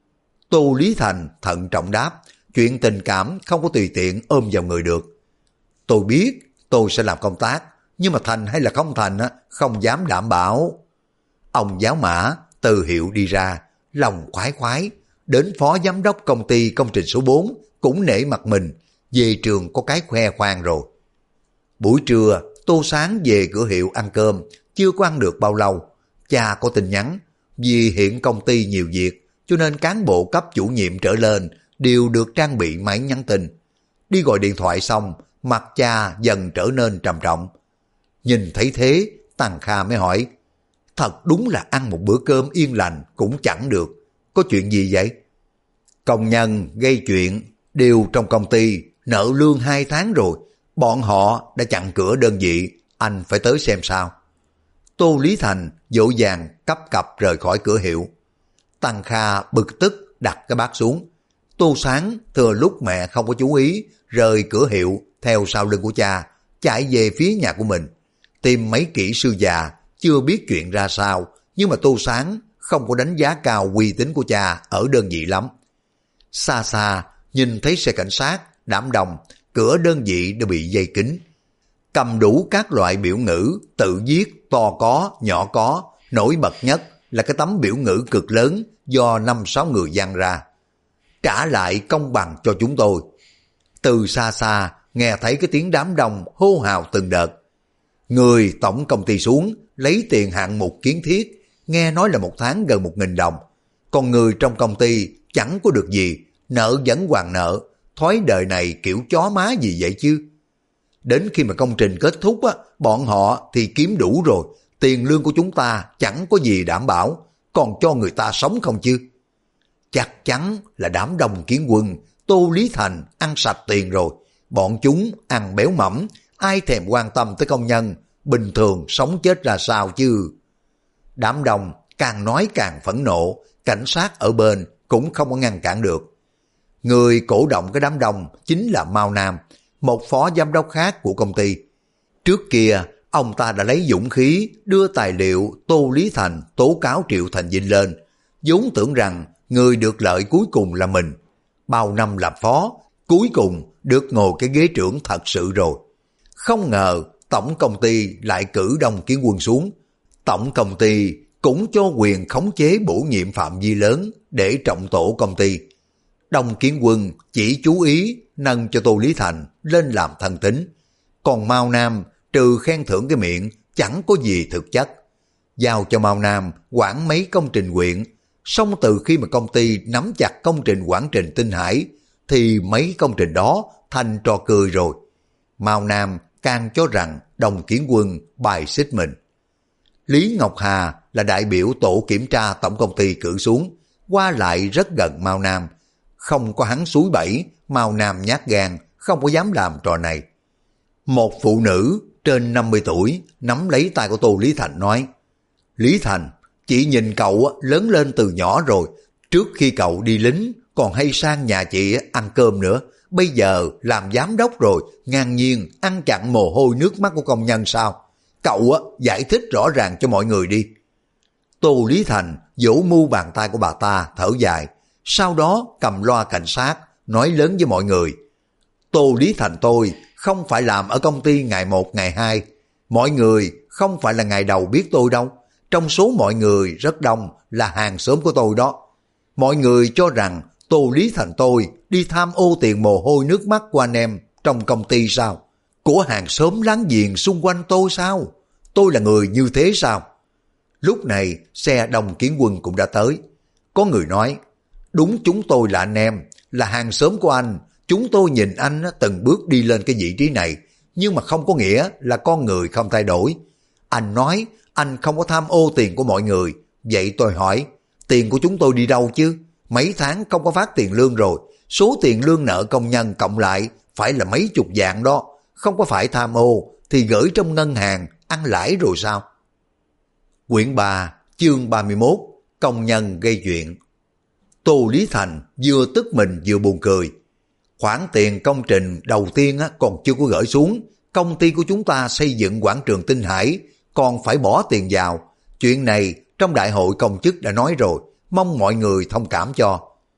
Tô Lý Thành thận trọng đáp, chuyện tình cảm không có tùy tiện ôm vào người được. Tôi biết tôi sẽ làm công tác, nhưng mà thành hay là không thành không dám đảm bảo. Ông giáo Mã từ hiệu đi ra, lòng khoái khoái, đến phó giám đốc công ty công trình số 4 cũng nể mặt mình, về trường có cái khoe khoang rồi. Buổi trưa, Tô Sáng về cửa hiệu ăn cơm, chưa có ăn được bao lâu, cha có tin nhắn, vì hiện công ty nhiều việc, cho nên cán bộ cấp chủ nhiệm trở lên đều được trang bị máy nhắn tin. Đi gọi điện thoại xong, mặt cha dần trở nên trầm trọng. Nhìn thấy thế, Tăng Kha mới hỏi, thật đúng là ăn một bữa cơm yên lành cũng chẳng được, có chuyện gì vậy? Công nhân gây chuyện, đều trong công ty, nợ lương 2 tháng rồi, bọn họ đã chặn cửa đơn vị, anh phải tới xem sao. Tô Lý Thành vội vàng cấp cập rời khỏi cửa hiệu. Tăng Kha bực tức đặt cái bát xuống. Tô Sáng thừa lúc mẹ không có chú ý, rời cửa hiệu theo sau lưng của cha, chạy về phía nhà của mình. Tìm mấy kỹ sư già, chưa biết chuyện ra sao, nhưng mà Tô Sáng không có đánh giá cao uy tín của cha ở đơn vị lắm. Xa xa, nhìn thấy xe cảnh sát, đám đông, cửa đơn vị đã bị dây kín. Cầm đủ các loại biểu ngữ, tự viết, to có, nhỏ có, nổi bật nhất là cái tấm biểu ngữ cực lớn do 5-6 người dán ra. Trả lại công bằng cho chúng tôi. Từ xa xa, nghe thấy cái tiếng đám đông hô hào từng đợt. Người tổng công ty xuống, lấy tiền hạng mục kiến thiết, nghe nói là 1 tháng gần 1.000 đồng. Còn người trong công ty chẳng có được gì, nợ vẫn hoàn nợ, thói đời này kiểu chó má gì vậy chứ. Đến khi mà công trình kết thúc bọn họ thì kiếm đủ rồi, tiền lương của chúng ta chẳng có gì đảm bảo, còn cho người ta sống không chứ? Chắc chắn là đám Đông Kiến Quân, Tô Lý Thành ăn sạch tiền rồi. Bọn chúng ăn béo mẫm, ai thèm quan tâm tới công nhân, bình thường sống chết ra sao chứ? Đám đông càng nói càng phẫn nộ, cảnh sát ở bên cũng không có ngăn cản được. Người cổ động cái đám đông chính là Mao Nam, một phó giám đốc khác của công ty. Trước kia, ông ta đã lấy dũng khí đưa tài liệu Tô Lý Thành tố cáo Triệu Thành Vinh lên, vốn tưởng rằng người được lợi cuối cùng là mình. Bao năm làm phó, cuối cùng được ngồi cái ghế trưởng thật sự rồi. Không ngờ tổng công ty lại cử Đông Kiến Quân xuống. Tổng công ty cũng cho quyền khống chế bổ nhiệm phạm vi lớn để trọng tổ công ty. Đông Kiến Quân chỉ chú ý nâng cho Tô Lý Thành lên làm thân tín. Còn Mao Nam trừ khen thưởng cái miệng chẳng có gì thực chất. Giao cho Mao Nam quản mấy công trình huyện. Xong từ khi mà công ty nắm chặt công trình quảng trình Tinh Hải thì mấy công trình đó thành trò cười rồi. Mao Nam càng cho rằng Đông Kiến Quân bài xích mình. Lý Ngọc Hà là đại biểu tổ kiểm tra tổng công ty cử xuống, qua lại rất gần Mao Nam. Không có hắn xúi bẫy, Mao Nam nhát gan, không có dám làm trò này. Một phụ nữ trên 50 tuổi nắm lấy tay của Tô Lý Thành nói: Lý Thành, chị nhìn cậu lớn lên từ nhỏ rồi, trước khi cậu đi lính còn hay sang nhà chị ăn cơm nữa, bây giờ làm giám đốc rồi, ngang nhiên ăn chặn mồ hôi nước mắt của công nhân sao? Cậu giải thích rõ ràng cho mọi người đi. Tô Lý Thành vỗ mu bàn tay của bà ta thở dài, sau đó cầm loa cảnh sát nói lớn với mọi người: Tô Lý Thành tôi không phải làm ở công ty ngày 1 ngày 2, mọi người không phải là ngày đầu biết tôi đâu, trong số mọi người rất đông là hàng xóm của tôi đó. Mọi người cho rằng Tô Lý Thành tôi đi tham ô tiền mồ hôi nước mắt của anh em trong công ty sao? Của hàng xóm láng giềng xung quanh tôi sao? Tôi là người như thế sao? Lúc này xe Đông Kiến Quân cũng đã tới. Có người nói: đúng, chúng tôi là anh em, là hàng xóm của anh. Chúng tôi nhìn anh từng bước đi lên cái vị trí này, nhưng mà không có nghĩa là con người không thay đổi. Anh nói anh không có tham ô tiền của mọi người. Vậy tôi hỏi, tiền của chúng tôi đi đâu chứ? Mấy tháng không có phát tiền lương rồi. Số tiền lương nợ công nhân cộng lại phải là mấy chục vạn đó. Không có phải tham ô thì gửi trong ngân hàng ăn lãi rồi sao? Quyển 3, chương 31, công nhân gây chuyện. Tô Lý Thành vừa tức mình vừa buồn cười. Khoản tiền công trình đầu tiên còn chưa có gửi xuống. Công ty của chúng ta xây dựng quảng trường Tinh Hải còn phải bỏ tiền vào. Chuyện này trong đại hội công chức đã nói rồi, mong mọi người thông cảm cho.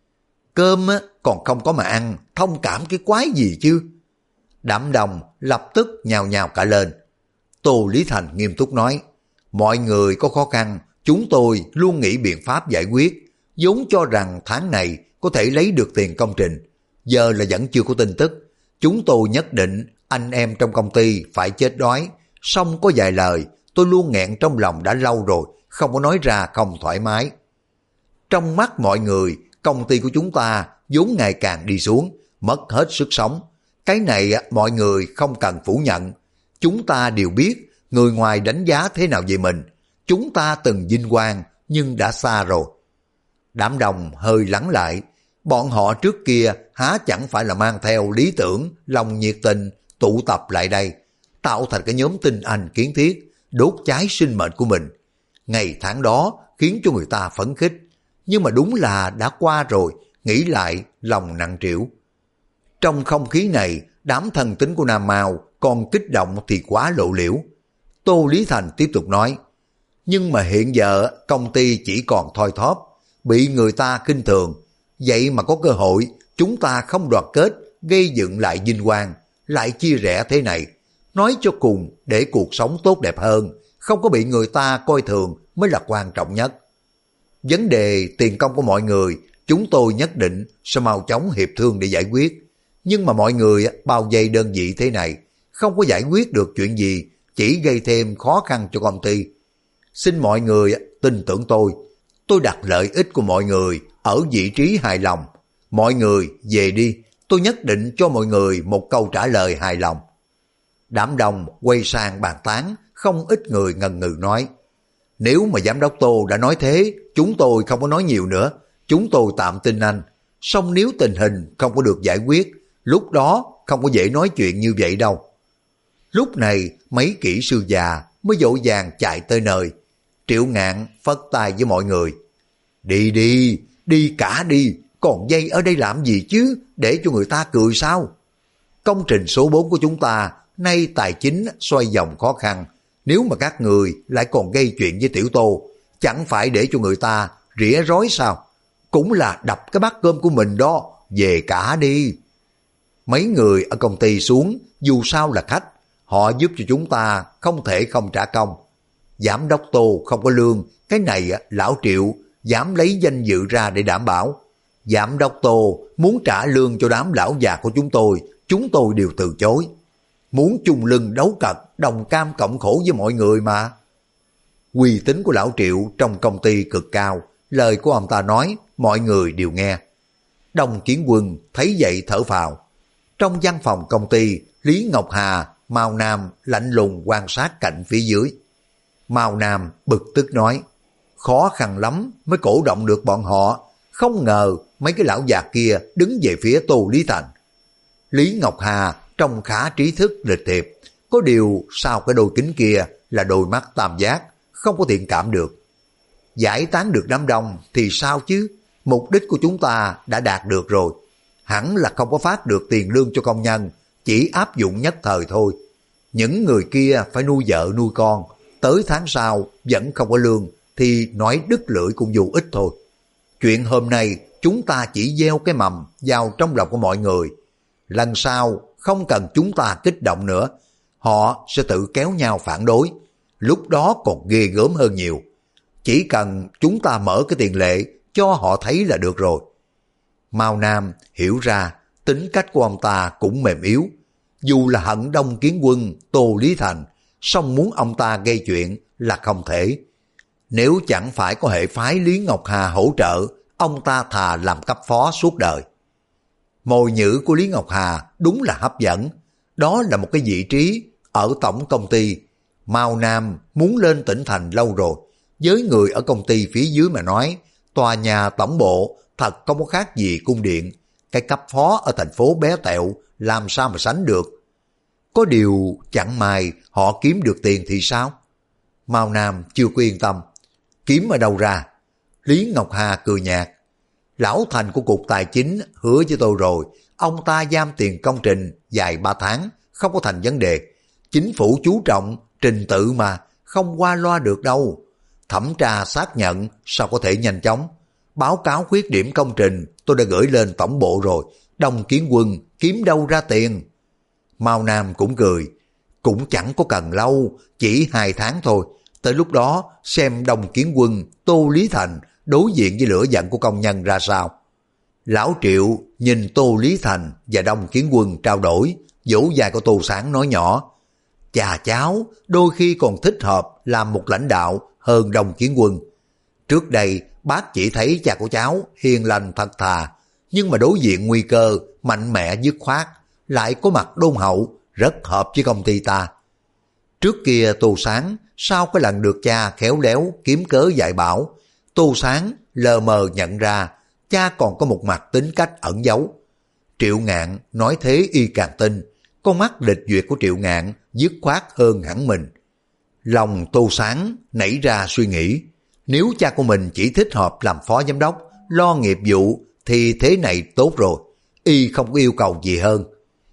Cơm còn không có mà ăn, thông cảm cái quái gì chứ? Đám đông lập tức nhào nhào cả lên. Tô Lý Thành nghiêm túc nói: mọi người có khó khăn, chúng tôi luôn nghĩ biện pháp giải quyết, vốn cho rằng tháng này có thể lấy được tiền công trình. Giờ là vẫn chưa có tin tức. Chúng tôi nhất định anh em trong công ty phải chết đói. Xong có vài lời tôi luôn nghẹn trong lòng đã lâu rồi, không có nói ra không thoải mái. Trong mắt mọi người, công ty của chúng ta vốn ngày càng đi xuống, mất hết sức sống. Cái này mọi người không cần phủ nhận. Chúng ta đều biết người ngoài đánh giá thế nào về mình. Chúng ta từng vinh quang nhưng đã xa rồi. Đám đông hơi lắng lại. Bọn họ trước kia há chẳng phải là mang theo lý tưởng, lòng nhiệt tình, tụ tập lại đây, tạo thành cái nhóm tinh anh kiến thiết, đốt cháy sinh mệnh của mình. Ngày tháng đó khiến cho người ta phấn khích. Nhưng mà đúng là đã qua rồi, nghĩ lại lòng nặng trĩu. Trong không khí này, đám thần tính của Nam Mao còn kích động thì quá lộ liễu. Tô Lý Thành tiếp tục nói: nhưng mà hiện giờ công ty chỉ còn thoi thóp, bị người ta khinh thường. Vậy mà có cơ hội, chúng ta không đoàn kết, gây dựng lại vinh quang, lại chia rẽ thế này. Nói cho cùng, để cuộc sống tốt đẹp hơn, không có bị người ta coi thường mới là quan trọng nhất. Vấn đề tiền công của mọi người, chúng tôi nhất định sẽ mau chóng hiệp thương để giải quyết. Nhưng mà mọi người bao vây đơn vị thế này, không có giải quyết được chuyện gì, chỉ gây thêm khó khăn cho công ty. Xin mọi người tin tưởng tôi đặt lợi ích của mọi người ở vị trí hài lòng. Mọi người về đi, tôi nhất định cho mọi người một câu trả lời hài lòng. Đám đông quay sang bàn tán, không ít người ngần ngừ nói: Nếu mà giám đốc Tô đã nói thế, chúng tôi không có nói nhiều nữa. Chúng tôi tạm tin anh. Song nếu tình hình không có được giải quyết, lúc đó không có dễ nói chuyện như vậy đâu. Lúc này mấy kỹ sư già mới vội vàng chạy tới nơi. Triệu Ngạn phất tay với mọi người. Đi đi, đi cả đi, còn dây ở đây làm gì chứ, để cho người ta cười sao? Công trình số 4 của chúng ta nay tài chính xoay vòng khó khăn. Nếu mà các người lại còn gây chuyện với Tiểu Tô, chẳng phải để cho người ta rỉa rối sao? Cũng là đập cái bát cơm của mình đó, về cả đi. Mấy người ở công ty xuống, dù sao là khách, họ giúp cho chúng ta không thể không trả công. Giám đốc Tô không có lương, cái này lão Triệu dám lấy danh dự ra để đảm bảo. Giám đốc Tô muốn trả lương cho đám lão già của chúng tôi đều từ chối. Muốn chung lưng đấu cật, đồng cam cộng khổ với mọi người mà. Uy tín của lão Triệu trong công ty cực cao, lời của ông ta nói mọi người đều nghe. Đồng Kiến Quân thấy vậy thở phào. Trong văn phòng công ty, Lý Ngọc Hà, Mao Nam lạnh lùng quan sát cạnh phía dưới. Mao Nam bực tức nói, khó khăn lắm mới cổ động được bọn họ, không ngờ mấy cái lão già kia đứng về phía Tô Lý Thành. Lý Ngọc Hà trông khá trí thức lịch thiệp, có điều sau cái đôi kính kia là đôi mắt tam giác, không có thiện cảm được. Giải tán được đám đông thì sao chứ, mục đích của chúng ta đã đạt được rồi. Hẳn là không có phát được tiền lương cho công nhân, chỉ áp dụng nhất thời thôi. Những người kia phải nuôi vợ nuôi con, tới tháng sau vẫn không có lương thì nói đứt lưỡi cũng dù ít thôi. Chuyện hôm nay chúng ta chỉ gieo cái mầm vào trong lòng của mọi người. Lần sau không cần chúng ta kích động nữa, họ sẽ tự kéo nhau phản đối. Lúc đó còn ghê gớm hơn nhiều. Chỉ cần chúng ta mở cái tiền lệ cho họ thấy là được rồi. Mao Nam hiểu ra tính cách của ông ta cũng mềm yếu. Dù là hận Đông Kiến Quân, Tô Lý Thành, song muốn ông ta gây chuyện là không thể. Nếu chẳng phải có hệ phái Lý Ngọc Hà hỗ trợ, ông ta thà làm cấp phó suốt đời. Mồi nhữ của Lý Ngọc Hà đúng là hấp dẫn. Đó là một cái vị trí ở tổng công ty. Mao Nam muốn lên tỉnh thành lâu rồi. Với người ở công ty phía dưới mà nói, tòa nhà tổng bộ thật không có khác gì cung điện. Cái cấp phó ở thành phố bé tẹo làm sao mà sánh được. Có điều chẳng may họ kiếm được tiền thì sao? Mao Nam chưa có yên tâm. Kiếm ở đâu ra? Lý Ngọc Hà cười nhạt. Lão Thành của Cục Tài chính hứa với tôi rồi, ông ta giam tiền công trình dài 3 tháng, không có thành vấn đề. Chính phủ chú trọng trình tự mà, không qua loa được đâu. Thẩm tra xác nhận sao có thể nhanh chóng. Báo cáo khuyết điểm công trình tôi đã gửi lên tổng bộ rồi, Đông Kiến Quân kiếm đâu ra tiền. Mao Nam cũng cười, cũng chẳng có cần lâu, chỉ 2 tháng thôi. Tới lúc đó xem Đông Kiến Quân, Tô Lý Thành đối diện với lửa giận của công nhân ra sao. Lão Triệu nhìn Tô Lý Thành và Đông Kiến Quân trao đổi, vỗ vai của Tô Sáng nói nhỏ, cha cháu đôi khi còn thích hợp làm một lãnh đạo hơn Đông Kiến Quân. Trước đây bác chỉ thấy cha của cháu hiền lành thật thà, nhưng mà đối diện nguy cơ mạnh mẽ dứt khoát, lại có mặt đôn hậu, rất hợp với công ty ta. Trước kia Tô Sáng sau cái lần được cha khéo léo kiếm cớ dạy bảo, Tô Sáng lờ mờ nhận ra cha còn có một mặt tính cách ẩn giấu. Triệu Ngạn nói thế y càng tin, con mắt lịch duyệt của Triệu Ngạn dứt khoát hơn hẳn mình. Lòng Tô Sáng nảy ra suy nghĩ, nếu cha của mình chỉ thích hợp làm phó giám đốc, lo nghiệp vụ thì thế này tốt rồi, y không có yêu cầu gì hơn.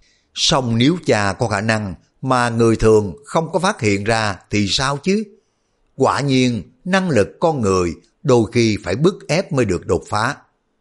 Song nếu cha có khả năng mà người thường không có phát hiện ra thì sao chứ? Quả nhiên năng lực con người đôi khi phải bức ép mới được đột phá.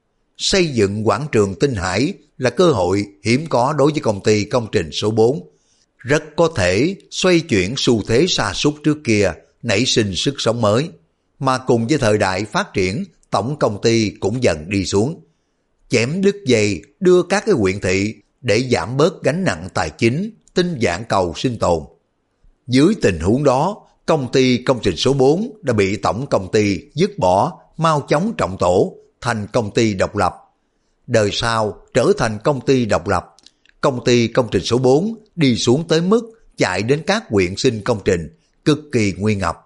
Xây dựng quảng trường Tinh Hải là cơ hội hiếm có đối với công ty công trình số 4. Rất có thể xoay chuyển xu thế sa sút trước kia, nảy sinh sức sống mới. Mà cùng với thời đại phát triển, tổng công ty cũng dần đi xuống. Chém đứt dây đưa các cái huyện thị để giảm bớt gánh nặng tài chính, tinh giản cầu sinh tồn. Dưới tình huống đó, công ty công trình số 4 đã bị tổng công ty dứt bỏ, mau chóng trọng tổ thành công ty độc lập. Đời sau trở thành công ty độc lập, công ty công trình số 4 đi xuống tới mức chạy đến các huyện sinh công trình, cực kỳ nguy ngập.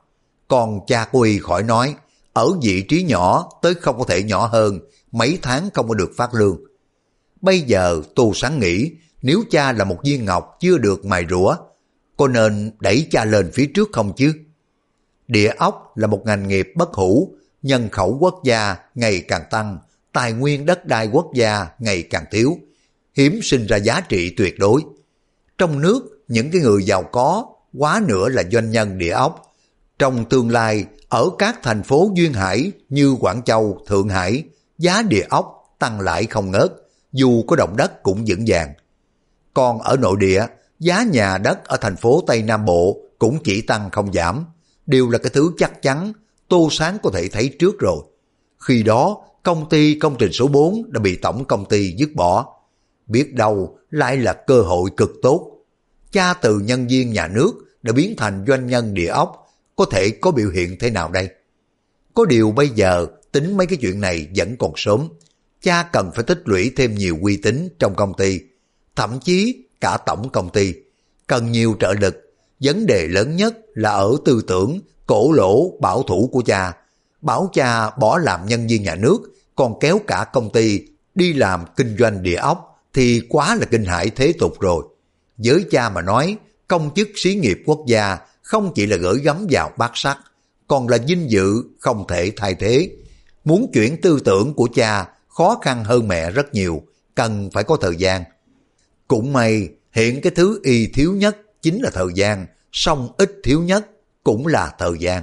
Còn cha của y khỏi nói, ở vị trí nhỏ tới không có thể nhỏ hơn, mấy tháng không có được phát lương. Bây giờ Tô Sáng nghĩ, nếu cha là một viên ngọc chưa được mài rũa, có nên đẩy cha lên phía trước không chứ? Địa ốc là một ngành nghiệp bất hủ, nhân khẩu quốc gia ngày càng tăng, tài nguyên đất đai quốc gia ngày càng thiếu, hiếm sinh ra giá trị tuyệt đối. Trong nước, những cái người giàu có, quá nữa là doanh nhân địa ốc. Trong tương lai, ở các thành phố duyên hải như Quảng Châu, Thượng Hải, giá địa ốc tăng lại không ngớt, dù có động đất cũng vững vàng. Còn ở nội địa, giá nhà đất ở thành phố Tây Nam Bộ cũng chỉ tăng không giảm, đều là cái thứ chắc chắn, Tô Sáng có thể thấy trước rồi. Khi đó, công ty công trình số 4 đã bị tổng công ty dứt bỏ. Biết đâu lại là cơ hội cực tốt. Cha từ nhân viên nhà nước đã biến thành doanh nhân địa ốc, có thể có biểu hiện thế nào đây? Có điều bây giờ tính mấy cái chuyện này vẫn còn sớm. Cha cần phải tích lũy thêm nhiều uy tín trong công ty, thậm chí cả tổng công ty. Cần nhiều trợ lực. Vấn đề lớn nhất là ở tư tưởng cổ lỗ bảo thủ của cha. Bảo cha bỏ làm nhân viên nhà nước, còn kéo cả công ty đi làm kinh doanh địa ốc thì quá là kinh hãi thế tục rồi. Với cha mà nói, công chức xí nghiệp quốc gia không chỉ là gửi gắm vào bát sắt, còn là vinh dự không thể thay thế. Muốn chuyển tư tưởng của cha khó khăn hơn mẹ rất nhiều, cần phải có thời gian. Cũng may, hiện cái thứ y thiếu nhất chính là thời gian, song ít thiếu nhất cũng là thời gian.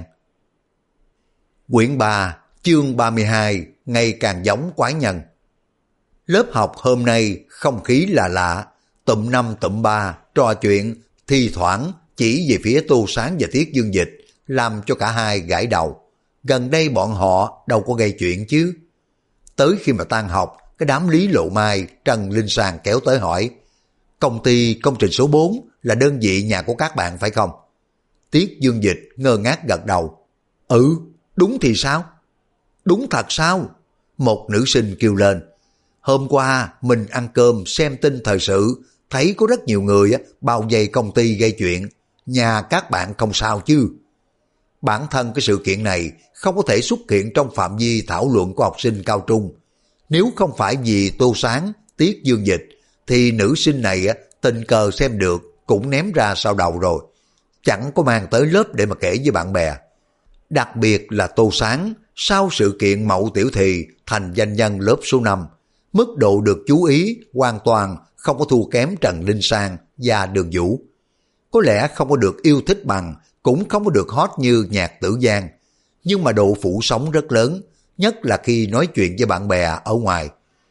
Quyển 3, chương 32, ngày càng giống quái nhân. Lớp học hôm nay không khí là lạ, tụm 5 tụm 3 trò chuyện, thi thoảng chỉ về phía Tô Sáng và Tiết Dương Dịch, làm cho cả hai gãi đầu. Gần đây bọn họ đâu có gây chuyện chứ. Tới khi mà tan học, cái đám Lý Lộ Mai, Trần Linh Sang kéo tới hỏi, công ty công trình số 4 là đơn vị nhà của các bạn phải không? Tiết Dương Dịch ngơ ngác gật đầu. Ừ, đúng thì sao? Đúng thật sao? Một nữ sinh kêu lên. Hôm qua mình ăn cơm xem tin thời sự, thấy có rất nhiều người bao vây công ty gây chuyện. Nhà các bạn không sao chứ? Bản thân cái sự kiện này không có thể xuất hiện trong phạm vi thảo luận của học sinh cao trung. Nếu không phải vì Tô Sáng, Tiết Dương Dịch, thì nữ sinh này tình cờ xem được cũng ném ra sau đầu rồi. Chẳng có mang tới lớp để mà kể với bạn bè. Đặc biệt là Tô Sáng, sau sự kiện Mậu Tiểu Thì thành danh nhân lớp số 5, mức độ được chú ý hoàn toàn không có thua kém Trần Linh Sang và Đường Vũ. Có lẽ không có được yêu thích bằng, cũng không có được hot như Nhạc Tử Giang, nhưng mà độ phủ sóng rất lớn, nhất là khi nói chuyện với bạn bè ở ngoài.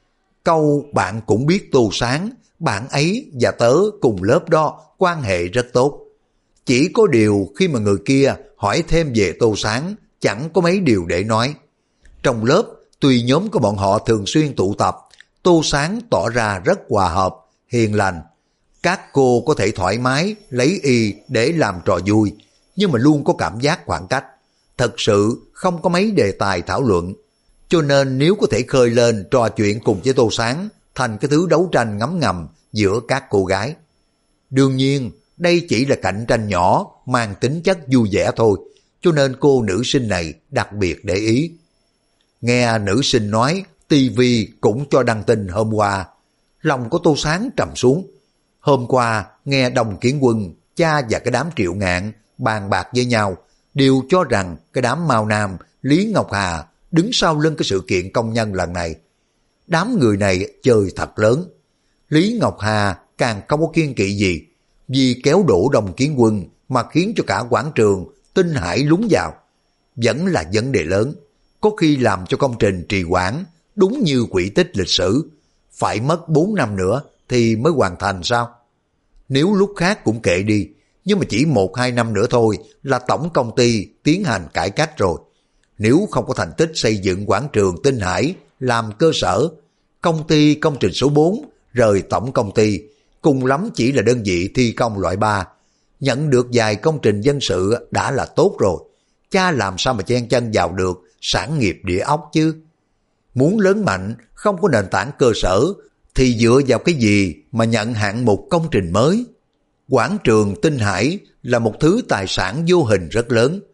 Câu bạn cũng biết Tô Sáng, bạn ấy và tớ cùng lớp đó quan hệ rất tốt. Chỉ có điều khi mà người kia hỏi thêm về Tô Sáng, chẳng có mấy điều để nói. Trong lớp, tuy nhóm của bọn họ thường xuyên tụ tập, Tô Sáng tỏ ra rất hòa hợp, hiền lành. Các cô có thể thoải mái lấy y để làm trò vui, nhưng mà luôn có cảm giác khoảng cách. Thật sự không có mấy đề tài thảo luận. Cho nên nếu có thể khơi lên trò chuyện cùng với Tô Sáng thành cái thứ đấu tranh ngấm ngầm giữa các cô gái. Đương nhiên, đây chỉ là cạnh tranh nhỏ mang tính chất vui vẻ thôi, cho nên cô nữ sinh này đặc biệt để ý. Nghe nữ sinh nói TV cũng cho đăng tin hôm qua, lòng của Tô Sáng trầm xuống. Hôm qua nghe Đồng Kiến Quân, cha và cái đám Triệu Ngạn bàn bạc với nhau, đều cho rằng cái đám Mao Nam, Lý Ngọc Hà đứng sau lưng cái sự kiện công nhân lần này. Đám người này chơi thật lớn. Lý Ngọc Hà càng không có kiêng kỵ gì, vì kéo đổ Đồng Kiến Quân mà khiến cho cả quảng trường Tinh Hải lún vào. Vẫn là vấn đề lớn, có khi làm cho công trình trì hoãn, đúng như quỹ tích lịch sử. Phải mất 4 năm nữa thì mới hoàn thành sao? Nếu lúc khác cũng kệ đi, nhưng mà chỉ 1-2 năm nữa thôi là tổng công ty tiến hành cải cách rồi. Nếu không có thành tích xây dựng quảng trường Tinh Hải làm cơ sở, công ty công trình số 4 rời tổng công ty, cùng lắm chỉ là đơn vị thi công loại 3. Nhận được vài công trình dân sự đã là tốt rồi. Cha làm sao mà chen chân vào được sản nghiệp địa ốc chứ? Muốn lớn mạnh, không có nền tảng cơ sở, thì dựa vào cái gì mà nhận hạng mục công trình mới? Quảng trường Tinh Hải là một thứ tài sản vô hình rất lớn.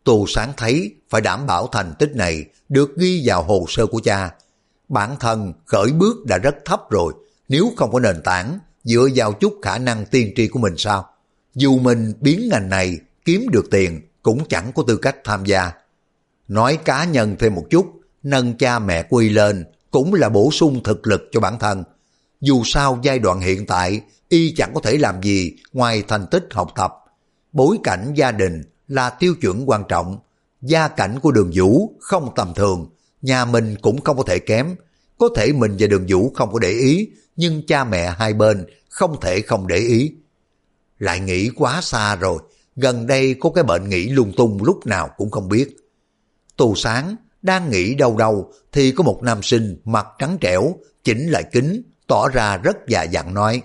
Tô Sáng thấy phải đảm bảo thành tích này được ghi vào hồ sơ của cha. Bản thân khởi bước đã rất thấp rồi, nếu không có nền tảng, dựa vào chút khả năng tiên tri của mình sao? Dù mình biến ngành này kiếm được tiền cũng chẳng có tư cách tham gia. Nói cá nhân thêm một chút, nâng cha mẹ của y lên cũng là bổ sung thực lực cho bản thân. Dù sao giai đoạn hiện tại, y chẳng có thể làm gì ngoài thành tích học tập. Bối cảnh gia đình là tiêu chuẩn quan trọng. Gia cảnh của Đường Vũ không tầm thường, nhà mình cũng không có thể kém. Có thể mình và Đường Vũ không có để ý, nhưng cha mẹ hai bên không thể không để ý. Lại nghĩ quá xa rồi, gần đây có cái bệnh nghĩ lung tung lúc nào cũng không biết. Tô Sáng đang nghĩ đâu đâu thì có một nam sinh mặt trắng trẻo, chỉnh lại kính, tỏ ra rất già dặn nói: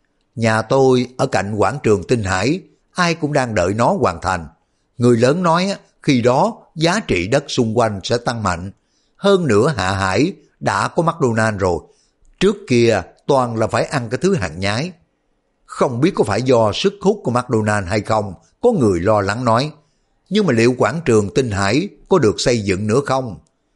nhà tôi ở cạnh quảng trường Tinh Hải, ai cũng đang đợi nó hoàn thành. Người lớn nói khi đó giá trị đất xung quanh sẽ tăng mạnh. Hơn nữa Hạ Hải đã có McDonald's rồi, trước kia toàn là phải ăn cái thứ hàng nhái. Không biết có phải do sức hút của McDonald's hay không, có người lo lắng nói. Nhưng mà liệu quảng trường Tinh Hải có được xây dựng nữa không?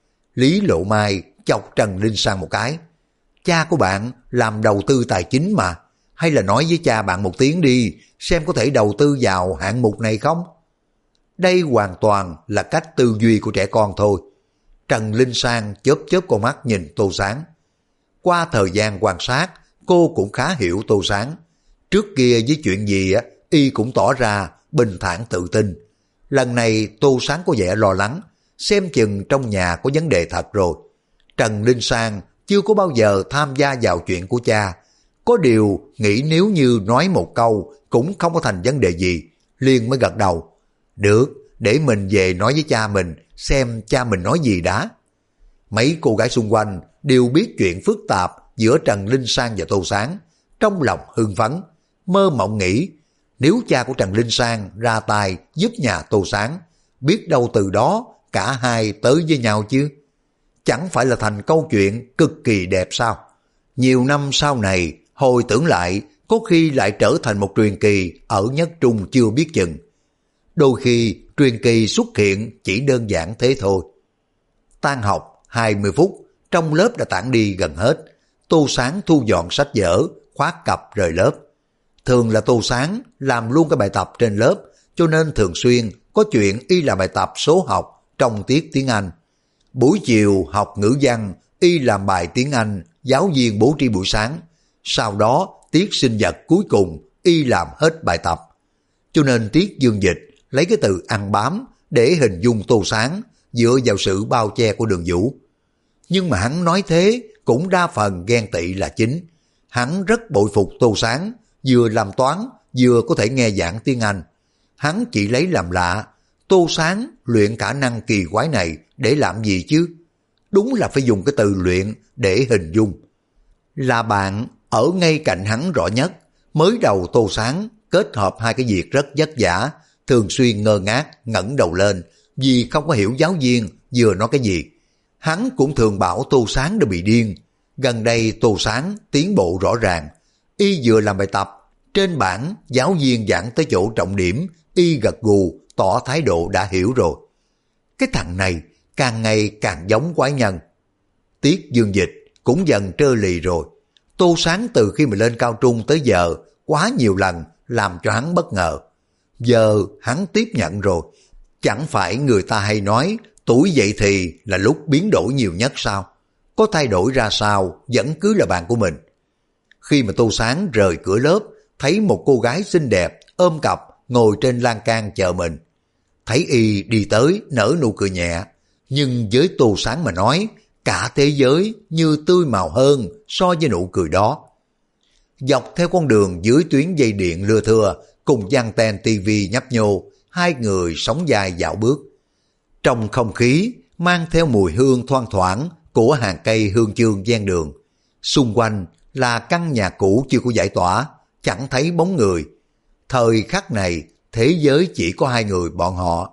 Lý Lộ Mai chọc Trần Linh Sang một cái. Cha của bạn làm đầu tư tài chính mà, hay là nói với cha bạn một tiếng đi, xem có thể đầu tư vào hạng mục này không? Đây hoàn toàn là cách tư duy của trẻ con thôi. Trần Linh Sang chớp chớp con mắt nhìn Tô Sáng. Qua thời gian quan sát, cô cũng khá hiểu Tô Sáng. Trước kia với chuyện gì y cũng tỏ ra bình thản tự tin. Lần này Tô Sáng có vẻ lo lắng, xem chừng trong nhà có vấn đề thật rồi. Trần Linh Sang chưa có bao giờ tham gia vào chuyện của cha. Có điều nghĩ nếu như nói một câu cũng không có thành vấn đề gì, liền mới gật đầu. Được, để mình về nói với cha mình, xem cha mình nói gì đã. Mấy cô gái xung quanh đều biết chuyện phức tạp giữa Trần Linh Sang và Tô Sáng. Trong lòng hưng phấn, mơ mộng nghĩ, nếu cha của Trần Linh Sang ra tay giúp nhà Tô Sáng, biết đâu từ đó cả hai tới với nhau chứ. Chẳng phải là thành câu chuyện cực kỳ đẹp sao? Nhiều năm sau này, hồi tưởng lại, có khi lại trở thành một truyền kỳ ở nhất trung chưa biết chừng. Đôi khi truyền kỳ xuất hiện chỉ đơn giản thế thôi. Tan học 20 phút, trong lớp đã tản đi gần hết. Tô Sáng thu dọn sách vở, khoác cặp rời lớp. Thường là Tô Sáng làm luôn cái bài tập trên lớp, cho nên thường xuyên có chuyện y làm bài tập số học trong tiết tiếng Anh. Buổi chiều học ngữ văn, y làm bài tiếng Anh, giáo viên bố trí buổi sáng. Sau đó tiết sinh nhật cuối cùng y làm hết bài tập. Cho nên tiết dương dịch lấy cái từ ăn bám để hình dung Tô Sáng dựa vào sự bao che của Đường Vũ. Nhưng mà hắn nói thế cũng đa phần ghen tị là chính. Hắn rất bội phục Tô Sáng, vừa làm toán vừa có thể nghe giảng tiếng Anh. Hắn chỉ lấy làm lạ, Tô Sáng luyện khả năng kỳ quái này để làm gì chứ? Đúng là phải dùng cái từ luyện để hình dung. Là bạn ở ngay cạnh hắn rõ nhất. Mới đầu Tô Sáng kết hợp hai cái việc rất vất vả, thường xuyên ngơ ngác ngẩng đầu lên vì không có hiểu giáo viên vừa nói cái gì. Hắn cũng thường bảo Tô Sáng đã bị điên. Gần đây Tô Sáng tiến bộ rõ ràng. Y vừa làm bài tập, trên bảng giáo viên giảng tới chỗ trọng điểm, y gật gù tỏ thái độ đã hiểu rồi. Cái thằng này càng ngày càng giống quái nhân. Tiết dương dịch cũng dần trơ lì rồi. Tô Sáng từ khi mà lên cao trung tới giờ quá nhiều lần làm cho hắn bất ngờ. Giờ hắn tiếp nhận rồi. Chẳng phải người ta hay nói tuổi dậy thì là lúc biến đổi nhiều nhất sao? Có thay đổi ra sao vẫn cứ là bạn của mình. Khi mà Tô Sáng rời cửa lớp, thấy một cô gái xinh đẹp ôm cặp ngồi trên lan can chờ mình. Thấy y đi tới nở nụ cười nhẹ, nhưng với Tô Sáng mà nói, cả thế giới như tươi màu hơn so với nụ cười đó. Dọc theo con đường dưới tuyến dây điện lưa thưa, cùng giăng ten tivi nhấp nhô, hai người sóng dài dạo bước. Trong không khí mang theo mùi hương thoang thoảng của hàng cây hương chương ven đường. Xung quanh là căn nhà cũ chưa có giải tỏa, chẳng thấy bóng người. Thời khắc này, thế giới chỉ có hai người bọn họ.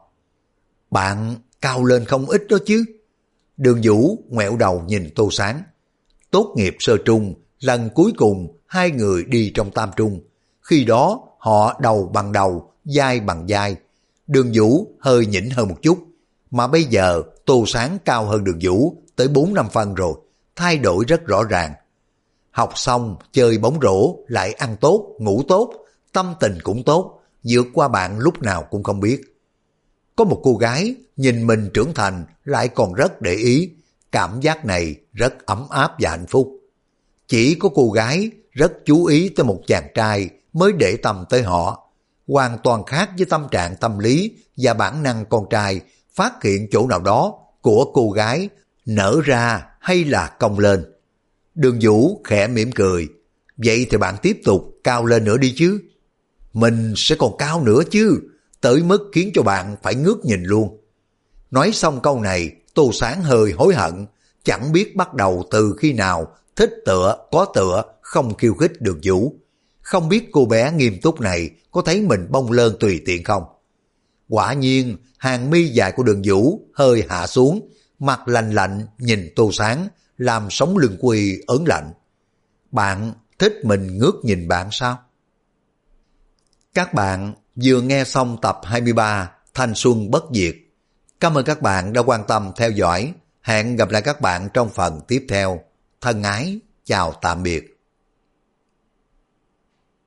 Bạn cao lên không ít đó chứ. Đường Vũ ngoẹo đầu nhìn Tô Sáng. Tốt nghiệp sơ trung, lần cuối cùng hai người đi trong tam trung. Khi đó họ đầu bằng đầu, vai bằng vai. Đường Vũ hơi nhỉnh hơn một chút, mà bây giờ Tô Sáng cao hơn Đường Vũ tới 4-5 phân rồi, thay đổi rất rõ ràng. Học xong, chơi bóng rổ, lại ăn tốt, ngủ tốt, tâm tình cũng tốt, vượt qua bạn lúc nào cũng không biết. Có một cô gái nhìn mình trưởng thành lại còn rất để ý, cảm giác này rất ấm áp và hạnh phúc. Chỉ có cô gái rất chú ý tới một chàng trai mới để tâm tới họ, hoàn toàn khác với tâm trạng tâm lý và bản năng con trai phát hiện chỗ nào đó của cô gái nở ra hay là cong lên. Đường Vũ khẽ mỉm cười, vậy thì bạn tiếp tục cao lên nữa đi chứ. Mình sẽ còn cao nữa chứ, tới mức khiến cho bạn phải ngước nhìn luôn. Nói xong câu này, Tô Sáng hơi hối hận, chẳng biết bắt đầu từ khi nào thích tựa, có tựa, không khiêu khích Đường Vũ. Không biết cô bé nghiêm túc này có thấy mình bông lơn tùy tiện không? Quả nhiên, hàng mi dài của Đường Vũ hơi hạ xuống, mặt lạnh lạnh nhìn Tô Sáng, làm sống lưng Quy ớn lạnh. Bạn thích mình ngước nhìn bạn sao? Các bạn vừa nghe xong tập 23 Thanh Xuân Bất Diệt. Cảm ơn các bạn đã quan tâm theo dõi. Hẹn gặp lại các bạn trong phần tiếp theo. Thân ái, chào tạm biệt.